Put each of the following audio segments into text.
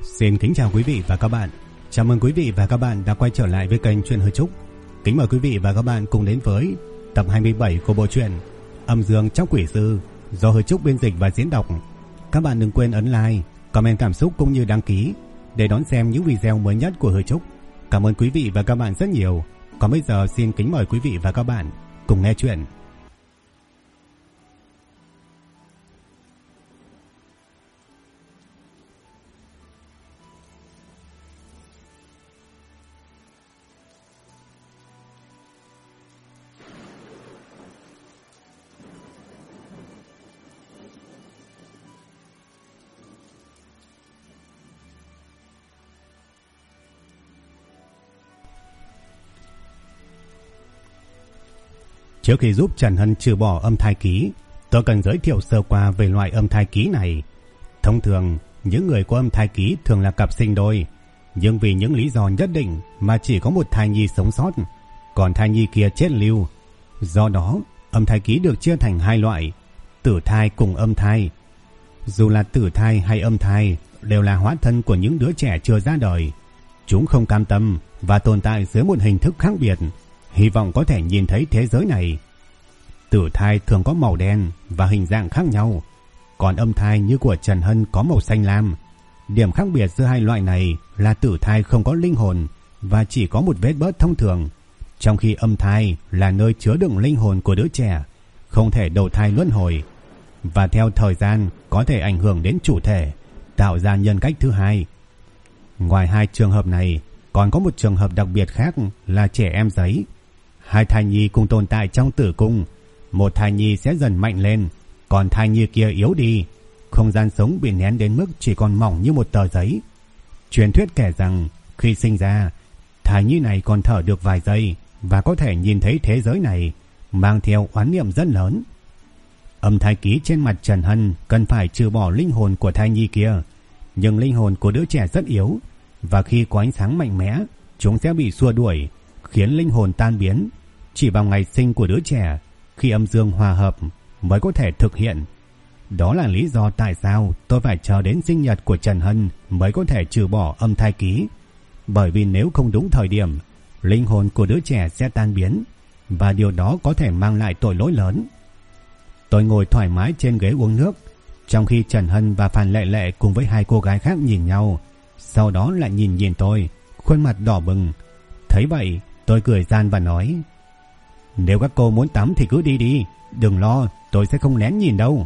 Xin kính chào quý vị và các bạn. Chào mừng quý vị và các bạn đã quay trở lại với kênh Truyện Hư Trúc. Kính mời quý vị và các bạn cùng đến với tập 27 của bộ truyện Âm Dương Tróc Quỷ Sư do Hư Trúc biên dịch và diễn đọc. Các bạn đừng quên ấn like, comment cảm xúc cũng như đăng ký để đón xem những video mới nhất của Hư Trúc. Cảm ơn quý vị và các bạn rất nhiều. Còn bây giờ xin kính mời quý vị và các bạn cùng nghe chuyện. Trước khi giúp Trần Hân trừ bỏ âm thai ký, tôi cần giới thiệu sơ qua về loại âm thai ký này. Thông thường, những người có âm thai ký thường là cặp sinh đôi, nhưng vì những lý do nhất định mà chỉ có một thai nhi sống sót, còn thai nhi kia chết lưu. Do đó, âm thai ký được chia thành hai loại, tử thai cùng âm thai. Dù là tử thai hay âm thai, đều là hóa thân của những đứa trẻ chưa ra đời. Chúng không cam tâm và tồn tại dưới một hình thức khác biệt, hy vọng có thể nhìn thấy thế giới này. Tử thai thường có màu đen và hình dạng khác nhau, còn âm thai như của Trần Hân có màu xanh lam. Điểm khác biệt giữa hai loại này là tử thai không có linh hồn và chỉ có một vết bớt thông thường, trong khi âm thai là nơi chứa đựng linh hồn của đứa trẻ, không thể đầu thai luân hồi, và theo thời gian có thể ảnh hưởng đến chủ thể, tạo ra nhân cách thứ hai. Ngoài hai trường hợp này, còn có một trường hợp đặc biệt khác là trẻ em giấy. Hai thai nhi cùng tồn tại trong tử cung, một thai nhi sẽ dần mạnh lên, còn thai nhi kia yếu đi, không gian sống bị nén đến mức chỉ còn mỏng như một tờ giấy. Truyền thuyết kể rằng khi sinh ra, thai nhi này còn thở được vài giây và có thể nhìn thấy thế giới này, mang theo oán niệm rất lớn. Âm thai ký trên mặt Trần Hân cần phải trừ bỏ linh hồn của thai nhi kia, nhưng linh hồn của đứa trẻ rất yếu, và khi có ánh sáng mạnh mẽ, chúng sẽ bị xua đuổi, khiến linh hồn tan biến. Chỉ vào ngày sinh của đứa trẻ, khi âm dương hòa hợp mới có thể thực hiện. Đó là lý do tại sao tôi phải chờ đến sinh nhật của Trần Hân mới có thể trừ bỏ âm thai ký. Bởi vì nếu không đúng thời điểm, linh hồn của đứa trẻ sẽ tan biến, và điều đó có thể mang lại tội lỗi lớn. Tôi ngồi thoải mái trên ghế uống nước, trong khi Trần Hân và Phan Lệ Lệ cùng với hai cô gái khác nhìn nhau, sau đó lại nhìn tôi, khuôn mặt đỏ bừng. Thấy vậy, tôi cười gian và nói: "Nếu các cô muốn tắm thì cứ đi đi, đừng lo, tôi sẽ không lén nhìn đâu."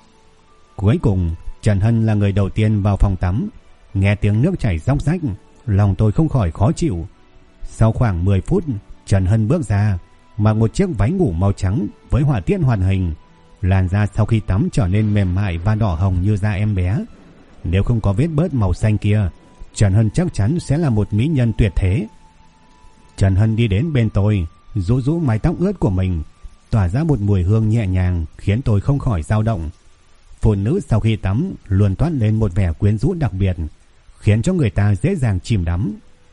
Cuối cùng, Trần Hân là người đầu tiên vào phòng tắm. Nghe tiếng nước chảy róc rách, lòng tôi không khỏi khó chịu. Sau khoảng 10 phút, Trần Hân bước ra, mặc một chiếc váy ngủ màu trắng với họa tiết hoàn hình. Làn da sau khi tắm trở nên mềm mại và đỏ hồng như da em bé. Nếu không có vết bớt màu xanh kia, Trần Hân chắc chắn sẽ là một mỹ nhân tuyệt thế. Trần Hân đi đến bên tôi, rũ rũ mái tóc ướt của mình, tỏa ra một mùi hương nhẹ nhàng khiến tôi không khỏi dao động. Phụ nữ sau khi tắm luôn toát lên một vẻ quyến rũ đặc biệt, khiến cho người ta dễ dàng chìm đắm.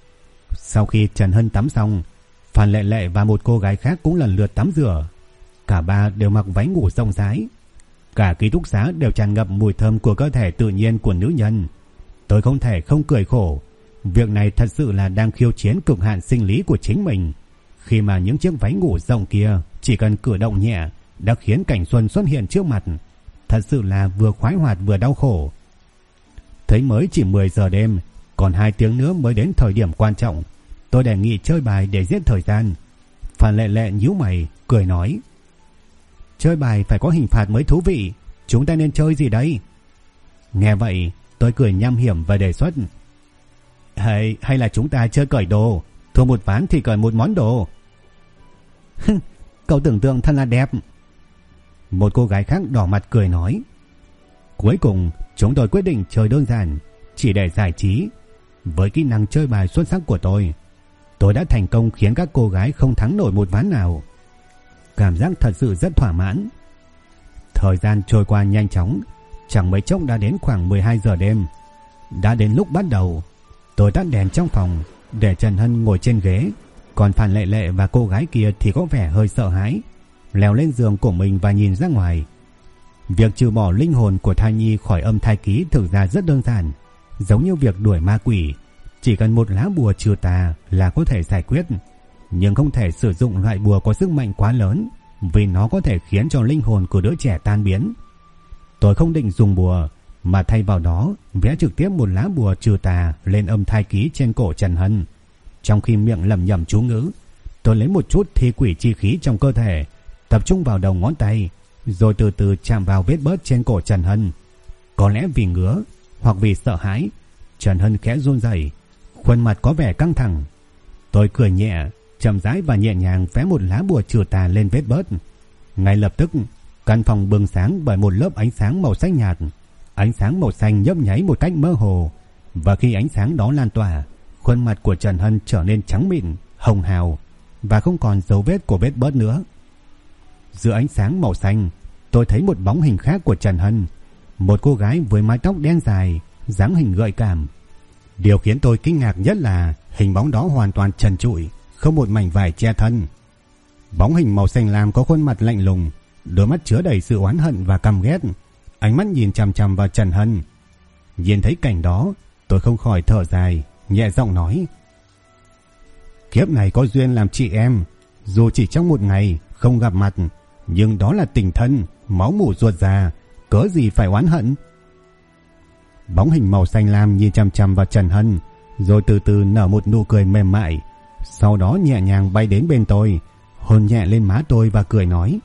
Sau khi Trần Hân tắm xong, Phan Lệ Lệ và một cô gái khác cũng lần lượt tắm rửa. Cả ba đều mặc váy ngủ rộng rãi. Cả ký túc xá đều tràn ngập mùi thơm của cơ thể tự nhiên của nữ nhân. Tôi không thể không cười khổ. Việc này thật sự là đang khiêu chiến cực hạn sinh lý của chính mình, khi mà những chiếc váy ngủ rộng kia chỉ cần cử động nhẹ đã khiến cảnh xuân xuất hiện trước mặt. Thật sự là vừa khoái hoạt vừa đau khổ. Thấy mới chỉ 10 giờ đêm, còn 2 tiếng nữa mới đến thời điểm quan trọng. Tôi đề nghị chơi bài để giết thời gian. Phan Lệ Lệ nhíu mày, cười nói: "Chơi bài phải có hình phạt mới thú vị. Chúng ta nên chơi gì đây?" Nghe vậy, tôi cười nham hiểm và đề xuất: Hay là chúng ta chơi cởi đồ, thua một ván thì cởi một món đồ." "Cậu tưởng tượng thật là đẹp." Một cô gái khác đỏ mặt cười nói. Cuối cùng, chúng tôi quyết định chơi đơn giản, chỉ để giải trí. Với kỹ năng chơi bài xuất sắc của tôi đã thành công khiến các cô gái không thắng nổi một ván nào. Cảm giác thật sự rất thỏa mãn. Thời gian trôi qua nhanh chóng, chẳng mấy chốc đã đến khoảng 12 giờ đêm. Đã đến lúc bắt đầu. Tôi tắt đèn trong phòng, để Trần Hân ngồi trên ghế, còn Phan Lệ Lệ và cô gái kia thì có vẻ hơi sợ hãi, leo lên giường của mình và nhìn ra ngoài. Việc trừ bỏ linh hồn của thai nhi khỏi âm thai ký thực ra rất đơn giản, giống như việc đuổi ma quỷ, chỉ cần một lá bùa trừ tà là có thể giải quyết, nhưng không thể sử dụng loại bùa có sức mạnh quá lớn, vì nó có thể khiến cho linh hồn của đứa trẻ tan biến. Tôi không định dùng bùa, mà thay vào đó vẽ trực tiếp một lá bùa trừ tà lên âm thai ký trên cổ Trần Hân. Trong khi miệng lẩm nhẩm chú ngữ, tôi lấy một chút thi quỷ chi khí trong cơ thể, tập trung vào đầu ngón tay, rồi từ từ chạm vào vết bớt trên cổ Trần Hân. Có lẽ vì ngứa hoặc vì sợ hãi, Trần Hân khẽ run rẩy, khuôn mặt có vẻ căng thẳng. Tôi cười nhẹ, chậm rãi và nhẹ nhàng vẽ một lá bùa trừ tà lên vết bớt. Ngay lập tức, căn phòng bừng sáng bởi một lớp ánh sáng màu xanh nhạt. Ánh sáng màu xanh nhấp nháy một cách mơ hồ, và khi ánh sáng đó lan tỏa, khuôn mặt của Trần Hân trở nên trắng mịn, hồng hào và không còn dấu vết của vết bớt nữa. Giữa ánh sáng màu xanh, tôi thấy một bóng hình khác của Trần Hân, một cô gái với mái tóc đen dài, dáng hình gợi cảm. Điều khiến tôi kinh ngạc nhất là hình bóng đó hoàn toàn trần trụi, không một mảnh vải che thân. Bóng hình màu xanh lam có khuôn mặt lạnh lùng, đôi mắt chứa đầy sự oán hận và căm ghét, ánh mắt nhìn chằm chằm vào Trần Hân. Nhìn thấy cảnh đó, tôi không khỏi thở dài, nhẹ giọng nói: kiếp này có duyên làm chị em, dù chỉ trong một ngày không gặp mặt, nhưng đó là tình thân, máu mủ ruột già, cớ gì phải oán hận. Bóng hình màu xanh lam nhìn chằm chằm vào Trần Hân, rồi từ từ nở một nụ cười mềm mại, sau đó nhẹ nhàng bay đến bên tôi, hôn nhẹ lên má tôi và cười nói: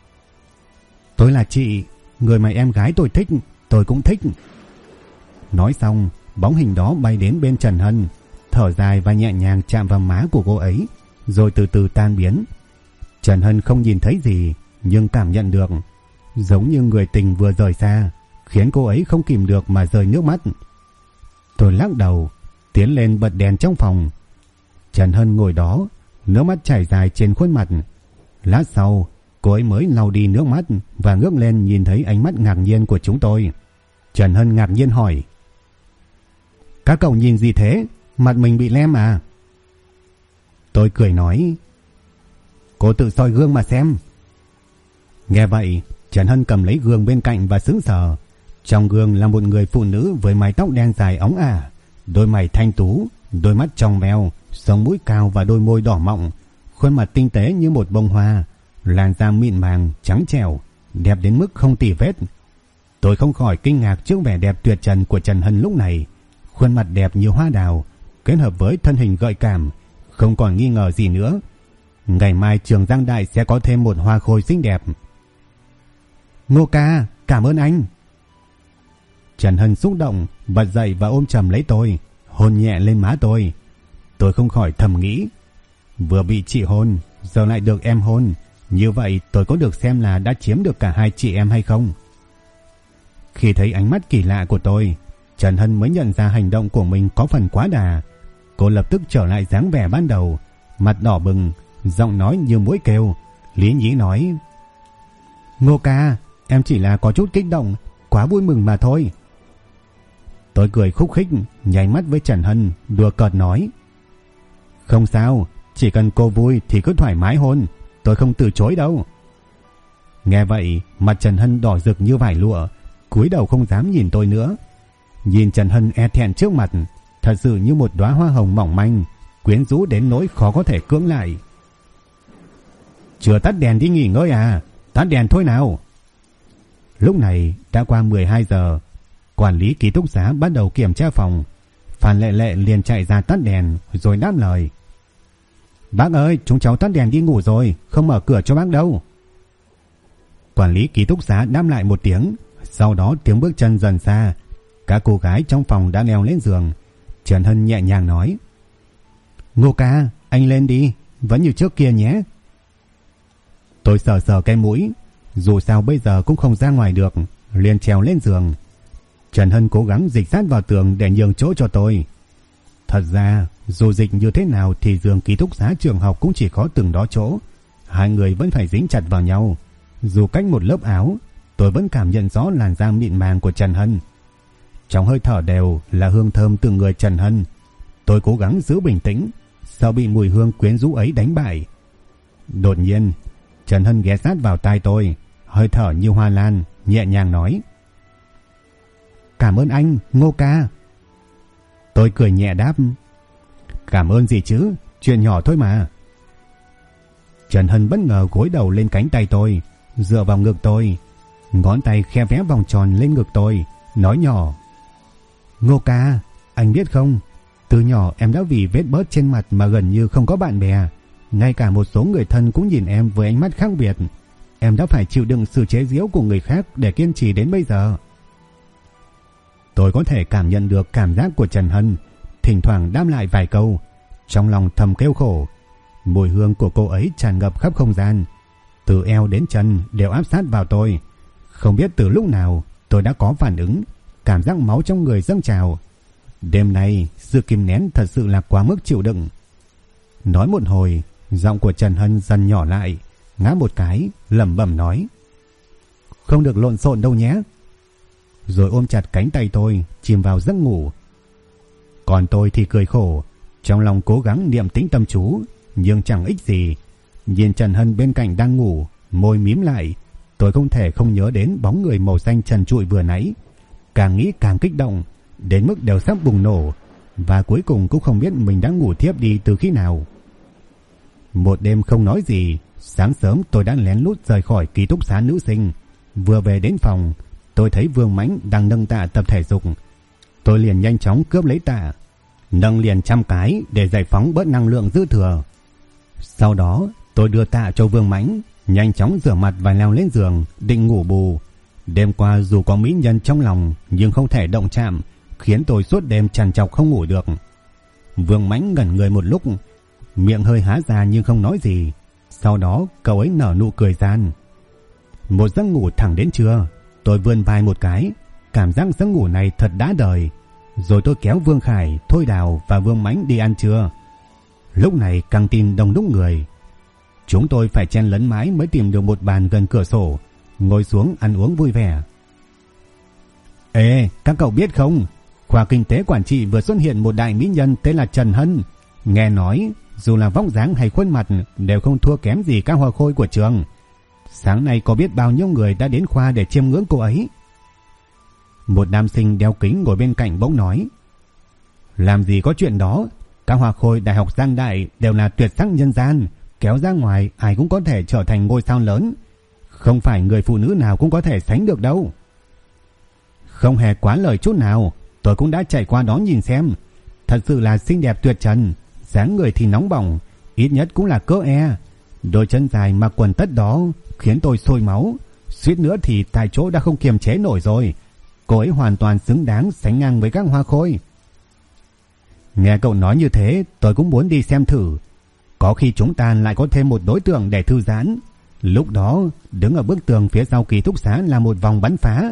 tôi là chị, người mà em gái tôi thích, tôi cũng thích. Nói xong, bóng hình đó bay đến bên Trần Hân, thở dài và nhẹ nhàng chạm vào má của cô ấy, rồi từ từ tan biến. Trần Hân không nhìn thấy gì, nhưng cảm nhận được, giống như người tình vừa rời xa, khiến cô ấy không kìm được mà rơi nước mắt. Tôi lắc đầu, tiến lên bật đèn trong phòng. Trần Hân ngồi đó, nước mắt chảy dài trên khuôn mặt. Lát sau, cô ấy mới lau đi nước mắt và ngước lên nhìn thấy ánh mắt ngạc nhiên của chúng tôi. Trần Hân ngạc nhiên hỏi: các cậu nhìn gì thế? Mặt mình bị lem à? Tôi cười nói: cô tự soi gương mà xem. Nghe vậy, Trần Hân cầm lấy gương bên cạnh và sững sờ. Trong gương là một người phụ nữ với mái tóc đen dài óng ả, đôi mày thanh tú, đôi mắt trong veo, sống mũi cao và đôi môi đỏ mọng, khuôn mặt tinh tế như một bông hoa, làn da mịn màng, trắng trẻo, đẹp đến mức không tì vết. Tôi không khỏi kinh ngạc trước vẻ đẹp tuyệt trần của Trần Hân lúc này. Khuôn mặt đẹp như hoa đào, kết hợp với thân hình gợi cảm, không còn nghi ngờ gì nữa. Ngày mai Trường Giang Đại sẽ có thêm một hoa khôi xinh đẹp. Ngô ca, cảm ơn anh. Trần Hân xúc động, bật dậy và ôm chầm lấy tôi, hôn nhẹ lên má tôi. Tôi không khỏi thầm nghĩ, vừa bị chị hôn, giờ lại được em hôn, như vậy tôi có được xem là đã chiếm được cả hai chị em hay không? Khi thấy ánh mắt kỳ lạ của tôi, Trần Hân mới nhận ra hành động của mình có phần quá đà. Cô lập tức trở lại dáng vẻ ban đầu, mặt đỏ bừng, giọng nói như muỗi kêu, lý nhí nói: Ngô ca, em chỉ là có chút kích động, quá vui mừng mà thôi. Tôi cười khúc khích, nháy mắt với Trần Hân, đùa cợt nói: không sao, chỉ cần cô vui thì cứ thoải mái hôn, tôi không từ chối đâu. Nghe vậy, mặt Trần Hân đỏ rực như vải lụa, cúi đầu không dám nhìn tôi nữa. Nhìn Trần Hân e thẹn trước mặt, thật sự như một đóa hoa hồng mỏng manh, quyến rũ đến nỗi khó có thể cưỡng lại. Chưa tắt đèn đi nghỉ ngơi à? Tắt đèn thôi nào. Lúc này đã qua 12 giờ, quản lý ký túc xá bắt đầu kiểm tra phòng. Phan Lệ Lệ liền chạy ra tắt đèn rồi đáp lời: Bác ơi, chúng cháu tắt đèn đi ngủ rồi, không mở cửa cho bác đâu. Quản lý ký túc xá đáp lại một tiếng, sau đó tiếng bước chân dần xa. Các cô gái trong phòng đã leo lên giường. Trần Hân nhẹ nhàng nói: Ngô ca, anh lên đi, vẫn như trước kia nhé. Tôi sờ sờ cái mũi, dù sao bây giờ cũng không ra ngoài được, liền trèo lên giường. Trần Hân cố gắng dịch sát vào tường để nhường chỗ cho tôi. Thật ra, dù dịch như thế nào thì giường ký túc xá trường học cũng chỉ có từng đó chỗ. Hai người vẫn phải dính chặt vào nhau. Dù cách một lớp áo, tôi vẫn cảm nhận rõ làn da mịn màng của Trần Hân. Trong hơi thở đều là hương thơm từ người Trần Hân. Tôi cố gắng giữ bình tĩnh, sợ bị mùi hương quyến rũ ấy đánh bại. Đột nhiên, Trần Hân ghé sát vào tai tôi, hơi thở như hoa lan, nhẹ nhàng nói: Cảm ơn anh, Ngô ca. Tôi cười nhẹ đáp: Cảm ơn gì chứ, chuyện nhỏ thôi mà. Trần Hân bất ngờ gối đầu lên cánh tay tôi, dựa vào ngực tôi, ngón tay khe vẽ vòng tròn lên ngực tôi, nói nhỏ: Ngô ca, anh biết không, từ nhỏ em đã vì vết bớt trên mặt mà gần như không có bạn bè. Ngay cả một số người thân cũng nhìn em với ánh mắt khác biệt. Em đã phải chịu đựng sự chế giễu của người khác để kiên trì đến bây giờ. Tôi có thể cảm nhận được cảm giác của Trần Hân, thỉnh thoảng đáp lại vài câu, trong lòng thầm kêu khổ. Mùi hương của cô ấy tràn ngập khắp không gian, từ eo đến chân đều áp sát vào tôi. Không biết từ lúc nào tôi đã có phản ứng, cảm giác máu trong người dâng trào. Đêm nay sự kìm nén thật sự là quá mức chịu đựng. Nói một hồi, giọng của Trần Hân dần nhỏ lại, ngáp một cái, lẩm bẩm nói: Không được lộn xộn đâu nhé. Rồi ôm chặt cánh tay tôi, chìm vào giấc ngủ. Còn tôi thì cười khổ, trong lòng cố gắng niệm tĩnh tâm chú, nhưng chẳng ích gì. Nhìn Trần Hân bên cạnh đang ngủ, môi mím lại, tôi không thể không nhớ đến bóng người màu xanh trần trụi vừa nãy. Càng nghĩ càng kích động, đến mức đều sắp bùng nổ, và cuối cùng cũng không biết mình đã ngủ thiếp đi từ khi nào. Một đêm không nói gì, sáng sớm tôi đã lén lút rời khỏi ký túc xá nữ sinh. Vừa về đến phòng, tôi thấy Vương Mãnh đang nâng tạ tập thể dục. Tôi liền nhanh chóng cướp lấy tạ, nâng liền 100 cái để giải phóng bớt năng lượng dư thừa. Sau đó tôi đưa tạ cho Vương Mãnh, nhanh chóng rửa mặt và leo lên giường định ngủ bù. Đêm qua dù có mỹ nhân trong lòng nhưng không thể động chạm, khiến tôi suốt đêm trằn trọc không ngủ được. Vương Mãnh ngẩn người một lúc, miệng hơi há ra nhưng không nói gì. Sau đó cậu ấy nở nụ cười gian. Một giấc ngủ thẳng đến trưa, tôi vươn vai một cái, cảm giác giấc ngủ này thật đã đời. Rồi tôi kéo Vương Khải, Thôi Đào và Vương Mãnh đi ăn trưa. Lúc này căng tin đông đúc người, chúng tôi phải chen lấn mãi mới tìm được một bàn gần cửa sổ, ngồi xuống ăn uống vui vẻ. Ê, các cậu biết không, khoa kinh tế quản trị vừa xuất hiện một đại mỹ nhân tên là Trần Hân. Nghe nói dù là vóc dáng hay khuôn mặt đều không thua kém gì các hoa khôi của trường. Sáng nay có biết bao nhiêu người đã đến khoa để chiêm ngưỡng cô ấy. Một nam sinh đeo kính ngồi bên cạnh bỗng nói: Làm gì có chuyện đó, các hoa khôi đại học Giang Đại đều là tuyệt sắc nhân gian, kéo ra ngoài ai cũng có thể trở thành ngôi sao lớn, không phải người phụ nữ nào cũng có thể sánh được đâu. Không hề quá lời chút nào, tôi cũng đã chạy qua đó nhìn xem, thật sự là xinh đẹp tuyệt trần, dáng người thì nóng bỏng, ít nhất cũng là cỡ E. Đôi chân dài mặc quần tất đó khiến tôi sôi máu, suýt nữa thì tại chỗ đã không kiềm chế nổi rồi. Cô ấy hoàn toàn xứng đáng sánh ngang với các hoa khôi. Nghe cậu nói như thế, tôi cũng muốn đi xem thử. Có khi chúng ta lại có thêm một đối tượng để thư giãn. Lúc đó đứng ở bức tường phía sau ký túc xá là một vòng bắn phá.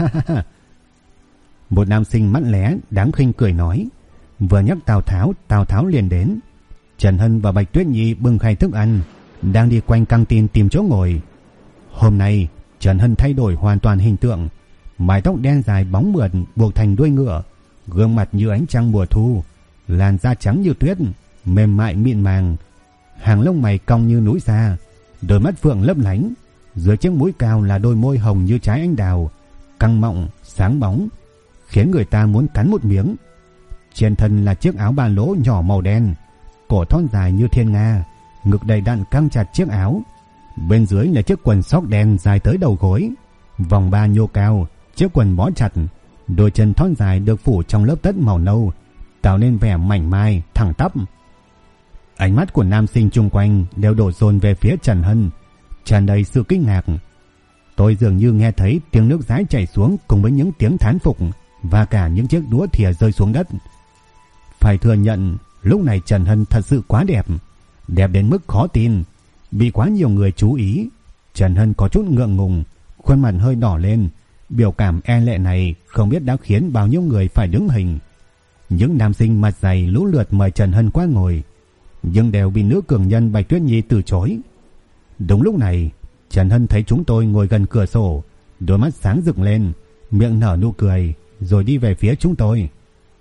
Một nam sinh mắt lé đáng khinh cười nói. Vừa nhắc Tào Tháo liền đến. Trần Hân và Bạch Tuyết Nhi bưng khay thức ăn, đang đi quanh căng tin tìm chỗ ngồi. Hôm nay Trần Hân thay đổi hoàn toàn hình tượng, mái tóc đen dài bóng mượt buộc thành đuôi ngựa, gương mặt như ánh trăng mùa thu, làn da trắng như tuyết, mềm mại mịn màng, hàng lông mày cong như núi xa, đôi mắt phượng lấp lánh, dưới chiếc mũi cao là đôi môi hồng như trái anh đào, căng mọng sáng bóng, khiến người ta muốn cắn một miếng. Trên thân là chiếc áo ba lỗ nhỏ màu đen, cổ thon dài như thiên nga, ngực đầy đặn căng chặt chiếc áo. Bên dưới là chiếc quần sóc đen dài tới đầu gối, vòng ba nhô cao, chiếc quần bó chặt, đôi chân thon dài được phủ trong lớp tất màu nâu, tạo nên vẻ mảnh mai, thẳng tắp. Ánh mắt của nam sinh chung quanh đều đổ dồn về phía Trần Hân, tràn đầy sự kinh ngạc. Tôi dường như nghe thấy tiếng nước dãi chảy xuống cùng với những tiếng thán phục và cả những chiếc đũa thìa rơi xuống đất. Phải thừa nhận, lúc này Trần Hân thật sự quá đẹp, đẹp đến mức khó tin. Bị quá nhiều người chú ý, Trần Hân có chút ngượng ngùng, khuôn mặt hơi đỏ lên. Biểu cảm e lệ này không biết đã khiến bao nhiêu người phải đứng hình. Những nam sinh mặt dày lũ lượt mời Trần Hân qua ngồi, nhưng đều bị nữ cường nhân Bạch Tuyết Nhi từ chối. Đúng lúc này, Trần Hân thấy chúng tôi ngồi gần cửa sổ, đôi mắt sáng rực lên, miệng nở nụ cười, rồi đi về phía chúng tôi.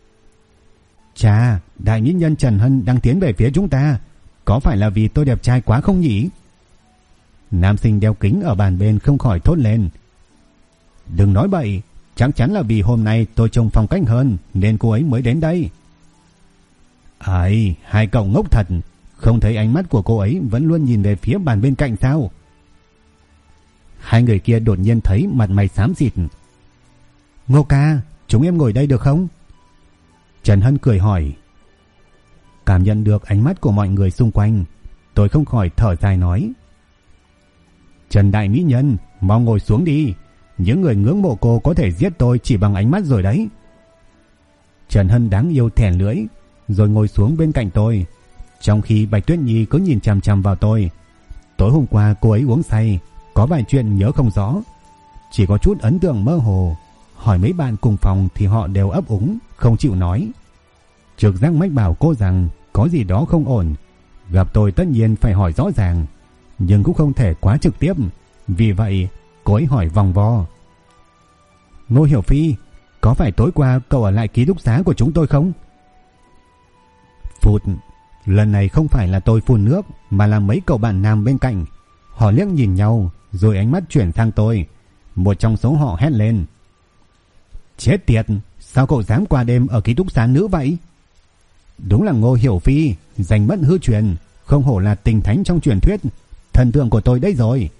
Chà, đại mỹ nhân Trần Hân đang tiến về phía chúng ta, có phải là vì tôi đẹp trai quá không nhỉ? Nam sinh đeo kính ở bàn bên không khỏi thốt lên. Đừng nói bậy, chắc chắn là vì hôm nay tôi trông phong cách hơn nên cô ấy mới đến đây. Ai, hai cậu ngốc thật, không thấy ánh mắt của cô ấy vẫn luôn nhìn về phía bàn bên cạnh sao? Hai người kia đột nhiên thấy mặt mày xám xịt. Ngô ca, chúng em ngồi đây được không? Trần Hân cười hỏi. Cảm nhận được ánh mắt của mọi người xung quanh, tôi không khỏi thở dài nói. Trần đại mỹ nhân, mau ngồi xuống đi. Những người ngưỡng mộ cô có thể giết tôi chỉ bằng ánh mắt rồi đấy. Trần Hân đáng yêu thẻ lưỡi, rồi ngồi xuống bên cạnh tôi, trong khi Bạch Tuyết Nhi cứ nhìn chằm chằm vào tôi. Tối hôm qua cô ấy uống say, có vài chuyện nhớ không rõ, chỉ có chút ấn tượng mơ hồ. Hỏi mấy bạn cùng phòng thì họ đều ấp úng, không chịu nói. Trực giác mách bảo cô rằng có gì đó không ổn. Gặp tôi tất nhiên phải hỏi rõ ràng, nhưng cũng không thể quá trực tiếp. Vì vậy cô ấy hỏi vòng vo. Ngô Hiểu Phi, có phải tối qua cậu ở lại ký túc xá của chúng tôi không? Phụt, lần này không phải là tôi phun nước, mà là mấy cậu bạn nam bên cạnh. Họ liếc nhìn nhau, rồi ánh mắt chuyển sang tôi. Một trong số họ hét lên. Chết tiệt, sao cậu dám qua đêm ở ký túc xá nữ vậy? Đúng là Ngô Hiểu Phi, danh bất hư truyền, không hổ là tình thánh trong truyền thuyết, thần tượng của tôi đấy rồi.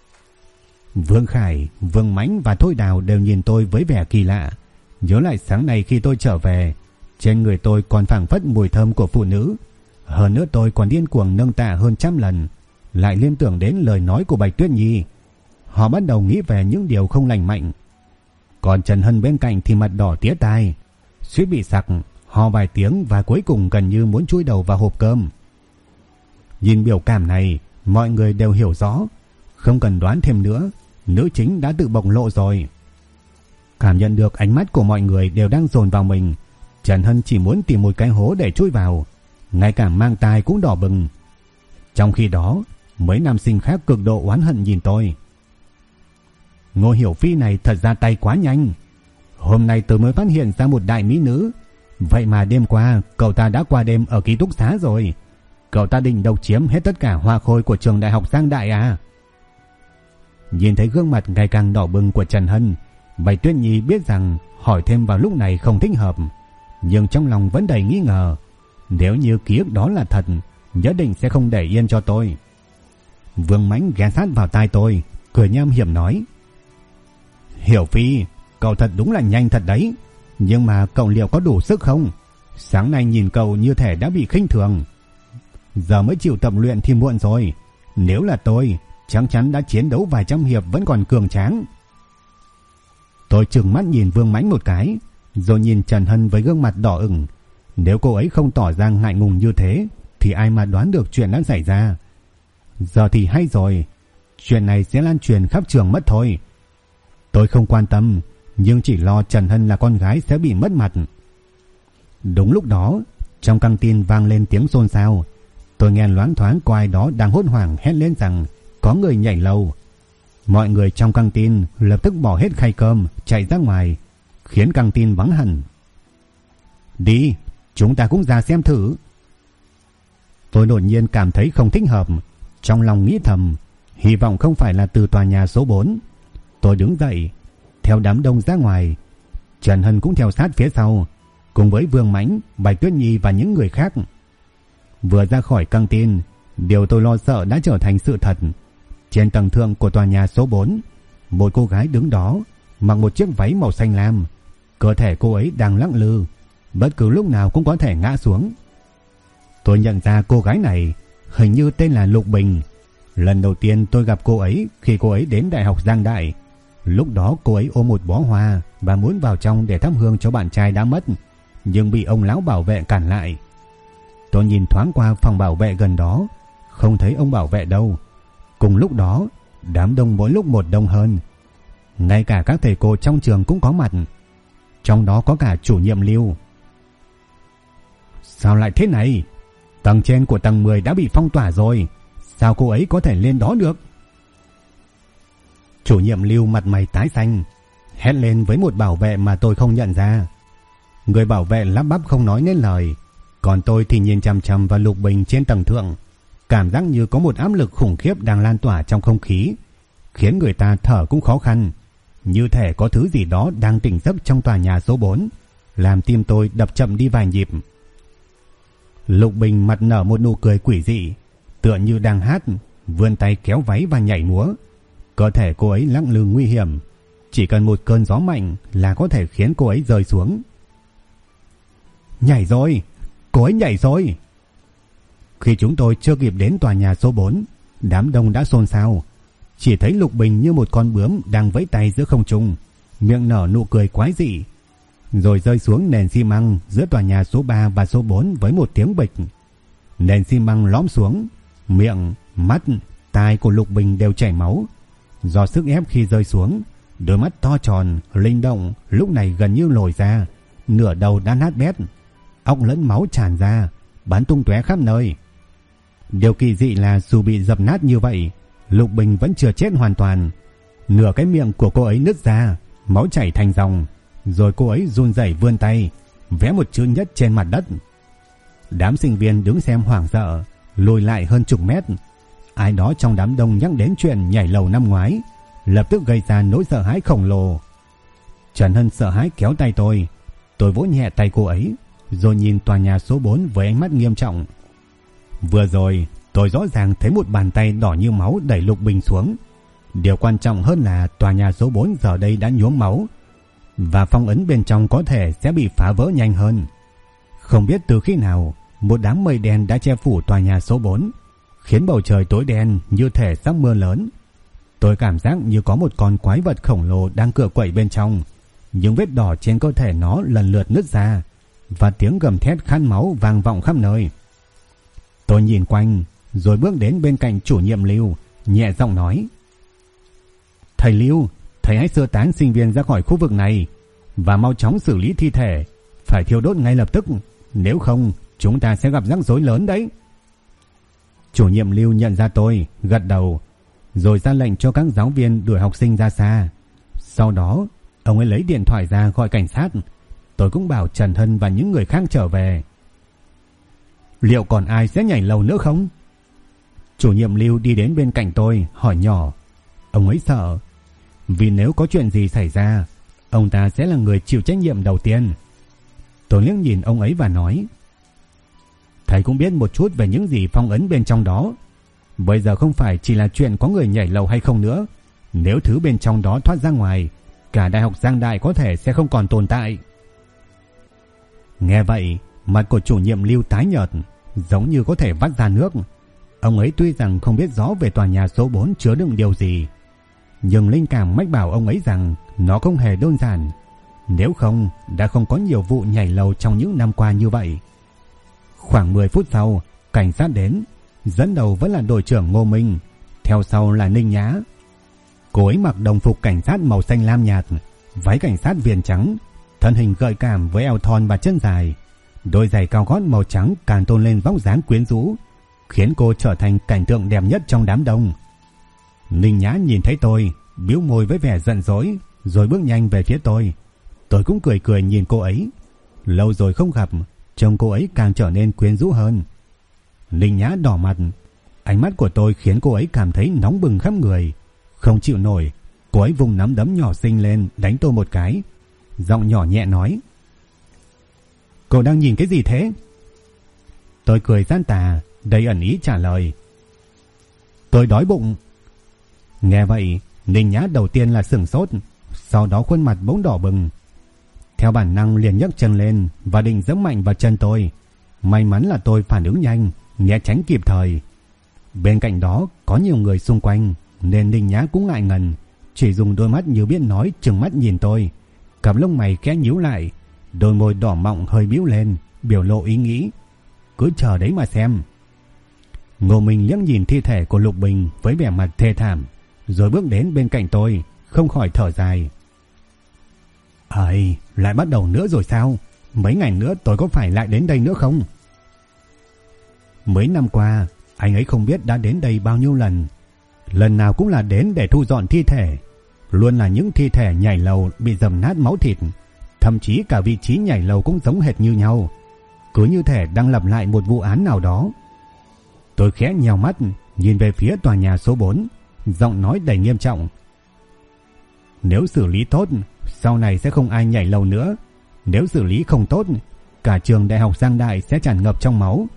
Vương Khải, Vương Mãnh và Thôi Đào đều nhìn tôi với vẻ kỳ lạ. Nhớ lại sáng nay khi tôi trở về, trên người tôi còn phảng phất mùi thơm của phụ nữ. Hơn nữa tôi còn điên cuồng nâng tạ hơn 100 lần, lại liên tưởng đến lời nói của Bạch Tuyết Nhi. Họ bắt đầu nghĩ về những điều không lành mạnh. Còn Trần Hân bên cạnh thì mặt đỏ tía tai, suýt bị sặc, ho vài tiếng và cuối cùng gần như muốn chui đầu vào hộp cơm. Nhìn biểu cảm này, mọi người đều hiểu rõ, không cần đoán thêm nữa, nữ chính đã tự bộc lộ rồi. Cảm nhận được ánh mắt của mọi người đều đang dồn vào mình, Trần Hân chỉ muốn tìm một cái hố để chui vào, ngay cả mang tai cũng đỏ bừng. Trong khi đó, mấy nam sinh khác cực độ oán hận nhìn tôi. Ngô Hiểu Phi này thật ra tay quá nhanh. Hôm nay tôi mới phát hiện ra một đại mỹ nữ. Vậy mà đêm qua cậu ta đã qua đêm ở ký túc xá rồi. Cậu ta định độc chiếm hết tất cả hoa khôi của trường đại học Giang Đại à? Nhìn thấy gương mặt ngày càng đỏ bừng của Trần Hân, Bạch Tuyết Nhi biết rằng hỏi thêm vào lúc này không thích hợp, nhưng trong lòng vẫn đầy nghi ngờ. Nếu như ký ức đó là thật, nhất định sẽ không để yên cho tôi. Vương Mãnh ghé sát vào tai tôi, cười nham hiểm nói. Hiểu Phi, cậu thật đúng là nhanh thật đấy. Nhưng mà cậu liệu có đủ sức không? Sáng nay nhìn cậu như thể đã bị khinh thường. Giờ mới chịu tập luyện thì muộn rồi. Nếu là tôi, chắc chắn đã chiến đấu vài trăm hiệp vẫn còn cường tráng. Tôi trừng mắt nhìn Vương Mãnh một cái, rồi nhìn Trần Hân với gương mặt đỏ ửng. Nếu cô ấy không tỏ ra ngại ngùng như thế, thì ai mà đoán được chuyện đã xảy ra. Giờ thì hay rồi, chuyện này sẽ lan truyền khắp trường mất thôi. Tôi không quan tâm, nhưng chỉ lo Trần Hân là con gái sẽ bị mất mặt. Đúng lúc đó, trong căng tin vang lên tiếng xôn xao. Tôi nghe loáng thoáng có ai đó đang hốt hoảng hét lên rằng có người nhảy lầu. Mọi người trong căng tin lập tức bỏ hết khay cơm chạy ra ngoài, khiến căng tin vắng hẳn. Đi, chúng ta cũng ra xem thử. Tôi đột nhiên cảm thấy không thích hợp, trong lòng nghĩ thầm, hy vọng không phải là từ tòa nhà số 4. Tôi đứng dậy, theo đám đông ra ngoài. Trần Hân cũng theo sát phía sau, cùng với Vương Mãnh, Bạch Tuyết Nhi và những người khác. Vừa ra khỏi căng tin, điều tôi lo sợ đã trở thành sự thật. Trên tầng thượng của tòa nhà số 4, một cô gái đứng đó, mặc một chiếc váy màu xanh lam. Cơ thể cô ấy đang lắc lư, bất cứ lúc nào cũng có thể ngã xuống. Tôi nhận ra cô gái này hình như tên là Lục Bình. Lần đầu tiên tôi gặp cô ấy khi cô ấy đến Đại học Giang Đại. Lúc đó cô ấy ôm một bó hoa và muốn vào trong để thắp hương cho bạn trai đã mất, nhưng bị ông lão bảo vệ cản lại. Tôi nhìn thoáng qua phòng bảo vệ gần đó, không thấy ông bảo vệ đâu. Cùng lúc đó, đám đông mỗi lúc một đông hơn. Ngay cả các thầy cô trong trường cũng có mặt, trong đó có cả chủ nhiệm Lưu. Sao lại thế này? Tầng trên của tầng 10 đã bị phong tỏa rồi, sao cô ấy có thể lên đó được? Chủ nhiệm Lưu mặt mày tái xanh, hét lên với một bảo vệ mà tôi không nhận ra. Người bảo vệ lắp bắp không nói nên lời, còn tôi thì nhìn chằm chằm vào Lục Bình trên tầng thượng, cảm giác như có một áp lực khủng khiếp đang lan tỏa trong không khí, khiến người ta thở cũng khó khăn, như thể có thứ gì đó đang tỉnh giấc trong tòa nhà số 4, làm tim tôi đập chậm đi vài nhịp. Lục Bình mặt nở một nụ cười quỷ dị, tựa như đang hát, vươn tay kéo váy và nhảy múa. Cơ thể cô ấy lắc lư nguy hiểm, chỉ cần một cơn gió mạnh là có thể khiến cô ấy rơi xuống. Nhảy rồi, cô ấy nhảy rồi. Khi chúng tôi chưa kịp đến tòa nhà số 4, đám đông đã xôn xao. Chỉ thấy Lục Bình như một con bướm đang vẫy tay giữa không trung, miệng nở nụ cười quái dị, rồi rơi xuống nền xi măng giữa tòa nhà số 3 và số 4 với một tiếng bịch. Nền xi măng lõm xuống, miệng, mắt, tai của Lục Bình đều chảy máu. Do sức ép khi rơi xuống, đôi mắt to tròn, linh động lúc này gần như lồi ra, nửa đầu đã nát bét, óc lẫn máu tràn ra, bắn tung tóe khắp nơi. Điều kỳ dị là dù bị dập nát như vậy, Lục Bình vẫn chưa chết hoàn toàn. Nửa cái miệng của cô ấy nứt ra, máu chảy thành dòng, rồi cô ấy run rẩy vươn tay, vẽ một chữ nhất trên mặt đất. Đám sinh viên đứng xem hoảng sợ, lùi lại hơn chục mét. Ai đó trong đám đông nhắc đến chuyện nhảy lầu năm ngoái, lập tức gây ra nỗi sợ hãi khổng lồ. Trần Hân sợ hãi kéo tay tôi vỗ nhẹ tay cô ấy, rồi nhìn tòa nhà số 4 với ánh mắt nghiêm trọng. Vừa rồi tôi rõ ràng thấy một bàn tay đỏ như máu đẩy Lục Bình xuống. Điều quan trọng hơn là tòa nhà số 4 giờ đây đã nhuốm máu, và phong ấn bên trong có thể sẽ bị phá vỡ nhanh hơn. Không biết từ khi nào, một đám mây đen đã che phủ tòa nhà số 4, khiến bầu trời tối đen như thể sắp mưa lớn. Tôi cảm giác như có một con quái vật khổng lồ đang cựa quậy bên trong. Những vết đỏ trên cơ thể nó lần lượt nứt ra, và tiếng gầm thét khát máu vang vọng khắp nơi. Tôi nhìn quanh, rồi bước đến bên cạnh chủ nhiệm Lưu, nhẹ giọng nói: Thầy Lưu, thầy hãy sơ tán sinh viên ra khỏi khu vực này, và mau chóng xử lý thi thể, phải thiêu đốt ngay lập tức, nếu không chúng ta sẽ gặp rắc rối lớn đấy. Chủ nhiệm Lưu nhận ra tôi, gật đầu, rồi ra lệnh cho các giáo viên đuổi học sinh ra xa. Sau đó, ông ấy lấy điện thoại ra gọi cảnh sát. Tôi cũng bảo Trần Hân và những người khác trở về. Liệu còn ai sẽ nhảy lầu nữa không? Chủ nhiệm Lưu đi đến bên cạnh tôi, hỏi nhỏ. Ông ấy sợ, vì nếu có chuyện gì xảy ra, ông ta sẽ là người chịu trách nhiệm đầu tiên. Tôi liếc nhìn ông ấy và nói: Thầy cũng biết một chút về những gì phong ấn bên trong đó. Bây giờ không phải chỉ là chuyện có người nhảy lầu hay không nữa. Nếu thứ bên trong đó thoát ra ngoài, cả Đại học Giang Đại có thể sẽ không còn tồn tại. Nghe vậy, mặt của chủ nhiệm Lưu tái nhợt, giống như có thể vắt ra nước. Ông ấy tuy rằng không biết rõ về tòa nhà số 4 chứa đựng điều gì, nhưng linh cảm mách bảo ông ấy rằng nó không hề đơn giản. Nếu không, đã không có nhiều vụ nhảy lầu trong những năm qua như vậy. Khoảng 10 phút sau, cảnh sát đến. Dẫn đầu vẫn là đội trưởng Ngô Minh, theo sau là Ninh Nhã. Cô ấy mặc đồng phục cảnh sát màu xanh lam nhạt, váy cảnh sát viền trắng, thân hình gợi cảm với eo thon và chân dài. Đôi giày cao gót màu trắng càng tôn lên vóc dáng quyến rũ, khiến cô trở thành cảnh tượng đẹp nhất trong đám đông. Ninh Nhã nhìn thấy tôi, bĩu môi với vẻ giận dỗi, rồi bước nhanh về phía tôi. Tôi cũng cười cười nhìn cô ấy. Lâu rồi không gặp, trông cô ấy càng trở nên quyến rũ hơn. Ninh Nhã đỏ mặt, ánh mắt của tôi khiến cô ấy cảm thấy nóng bừng khắp người. Không chịu nổi, cô ấy vùng nắm đấm nhỏ xinh lên đánh tôi một cái, giọng nhỏ nhẹ nói: Cô đang nhìn cái gì thế? Tôi cười gian tà, đầy ẩn ý trả lời: Tôi đói bụng. Nghe vậy, Ninh Nhã đầu tiên là sửng sốt, sau đó khuôn mặt bỗng đỏ bừng. Theo bản năng liền nhấc chân lên và định giẫm mạnh vào chân tôi. May mắn là tôi phản ứng nhanh, né tránh kịp thời. Bên cạnh đó có nhiều người xung quanh, nên Ninh Nhã cũng ngại ngần, chỉ dùng đôi mắt như biết nói trừng mắt nhìn tôi. Cặp lông mày khẽ nhíu lại, đôi môi đỏ mọng hơi bĩu lên, biểu lộ ý nghĩ: Cứ chờ đấy mà xem. Ngô Minh liếc nhìn thi thể của Lục Bình với vẻ mặt thê thảm, rồi bước đến bên cạnh tôi, không khỏi thở dài: Lại bắt đầu nữa rồi sao? Mấy ngày nữa tôi có phải lại đến đây nữa không? Mấy năm qua, anh ấy không biết đã đến đây bao nhiêu lần. Lần nào cũng là đến để thu dọn thi thể. Luôn là những thi thể nhảy lầu bị dầm nát máu thịt. Thậm chí cả vị trí nhảy lầu cũng giống hệt như nhau, cứ như thể đang lặp lại một vụ án nào đó. Tôi khẽ nhèo mắt nhìn về phía tòa nhà số 4, giọng nói đầy nghiêm trọng: Nếu xử lý tốt, sau này sẽ không ai nhảy lầu nữa. Nếu xử lý không tốt, cả trường Đại học Giang Đại sẽ tràn ngập trong máu,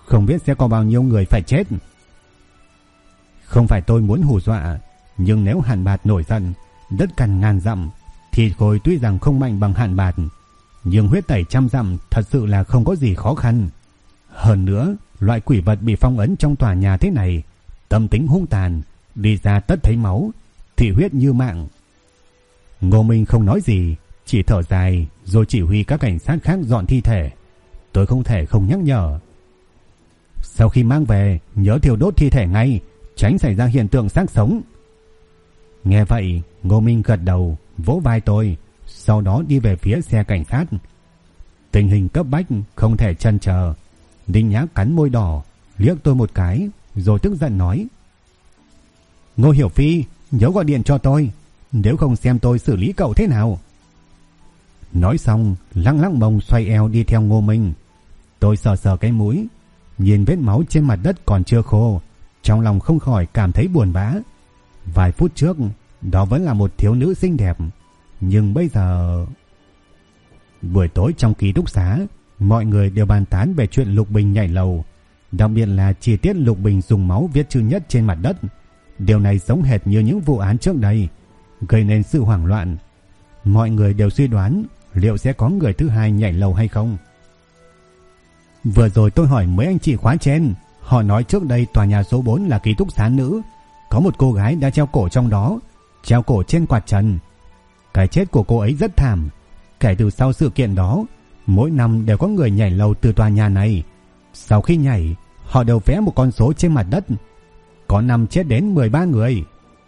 không biết sẽ có bao nhiêu người phải chết. Không phải tôi muốn hù dọa, nhưng nếu Hạn Bạt nổi giận, đất cằn ngàn dặm, thì Khôi tuy rằng không mạnh bằng Hạn Bạt, nhưng huyết tẩy trăm dặm thật sự là không có gì khó khăn. Hơn nữa, loại quỷ vật bị phong ấn trong tòa nhà thế này, tâm tính hung tàn, đi ra tất thấy máu, thị huyết như mạng. Ngô Minh không nói gì, chỉ thở dài rồi chỉ huy các cảnh sát khác dọn thi thể. Tôi không thể không nhắc nhở. Sau khi mang về, nhớ thiêu đốt thi thể ngay, tránh xảy ra hiện tượng xác sống. Nghe vậy, Ngô Minh gật đầu, vỗ vai tôi, sau đó đi về phía xe cảnh sát. Tình hình cấp bách, không thể chần chờ. Đinh Nhã cắn môi đỏ, liếc tôi một cái, rồi tức giận nói: Ngô Hiểu Phi, nhớ gọi điện cho tôi, nếu không xem tôi xử lý cậu thế nào. Nói xong, lăng lăng mông xoay eo đi theo Ngô Minh. Tôi sờ sờ cái mũi, nhìn vết máu trên mặt đất còn chưa khô, trong lòng không khỏi cảm thấy buồn bã. Vài phút trước, đó vẫn là một thiếu nữ xinh đẹp, nhưng bây giờ... Buổi tối trong ký túc xá, mọi người đều bàn tán về chuyện Lục Bình nhảy lầu, đặc biệt là chi tiết Lục Bình dùng máu viết chữ nhất trên mặt đất. Điều này giống hệt như những vụ án trước đây, gây nên sự hoảng loạn. Mọi người đều suy đoán liệu sẽ có người thứ hai nhảy lầu hay không. Vừa rồi tôi hỏi mấy anh chị khóa trên, họ nói trước đây tòa nhà số 4 là ký túc xá nữ, có một cô gái đã treo cổ trong đó, treo cổ trên quạt trần. Cái chết của cô ấy rất thảm. Kể từ sau sự kiện đó, mỗi năm đều có người nhảy lầu từ tòa nhà này. Sau khi nhảy, họ đều vẽ một con số trên mặt đất. Có năm chết đến 13 người.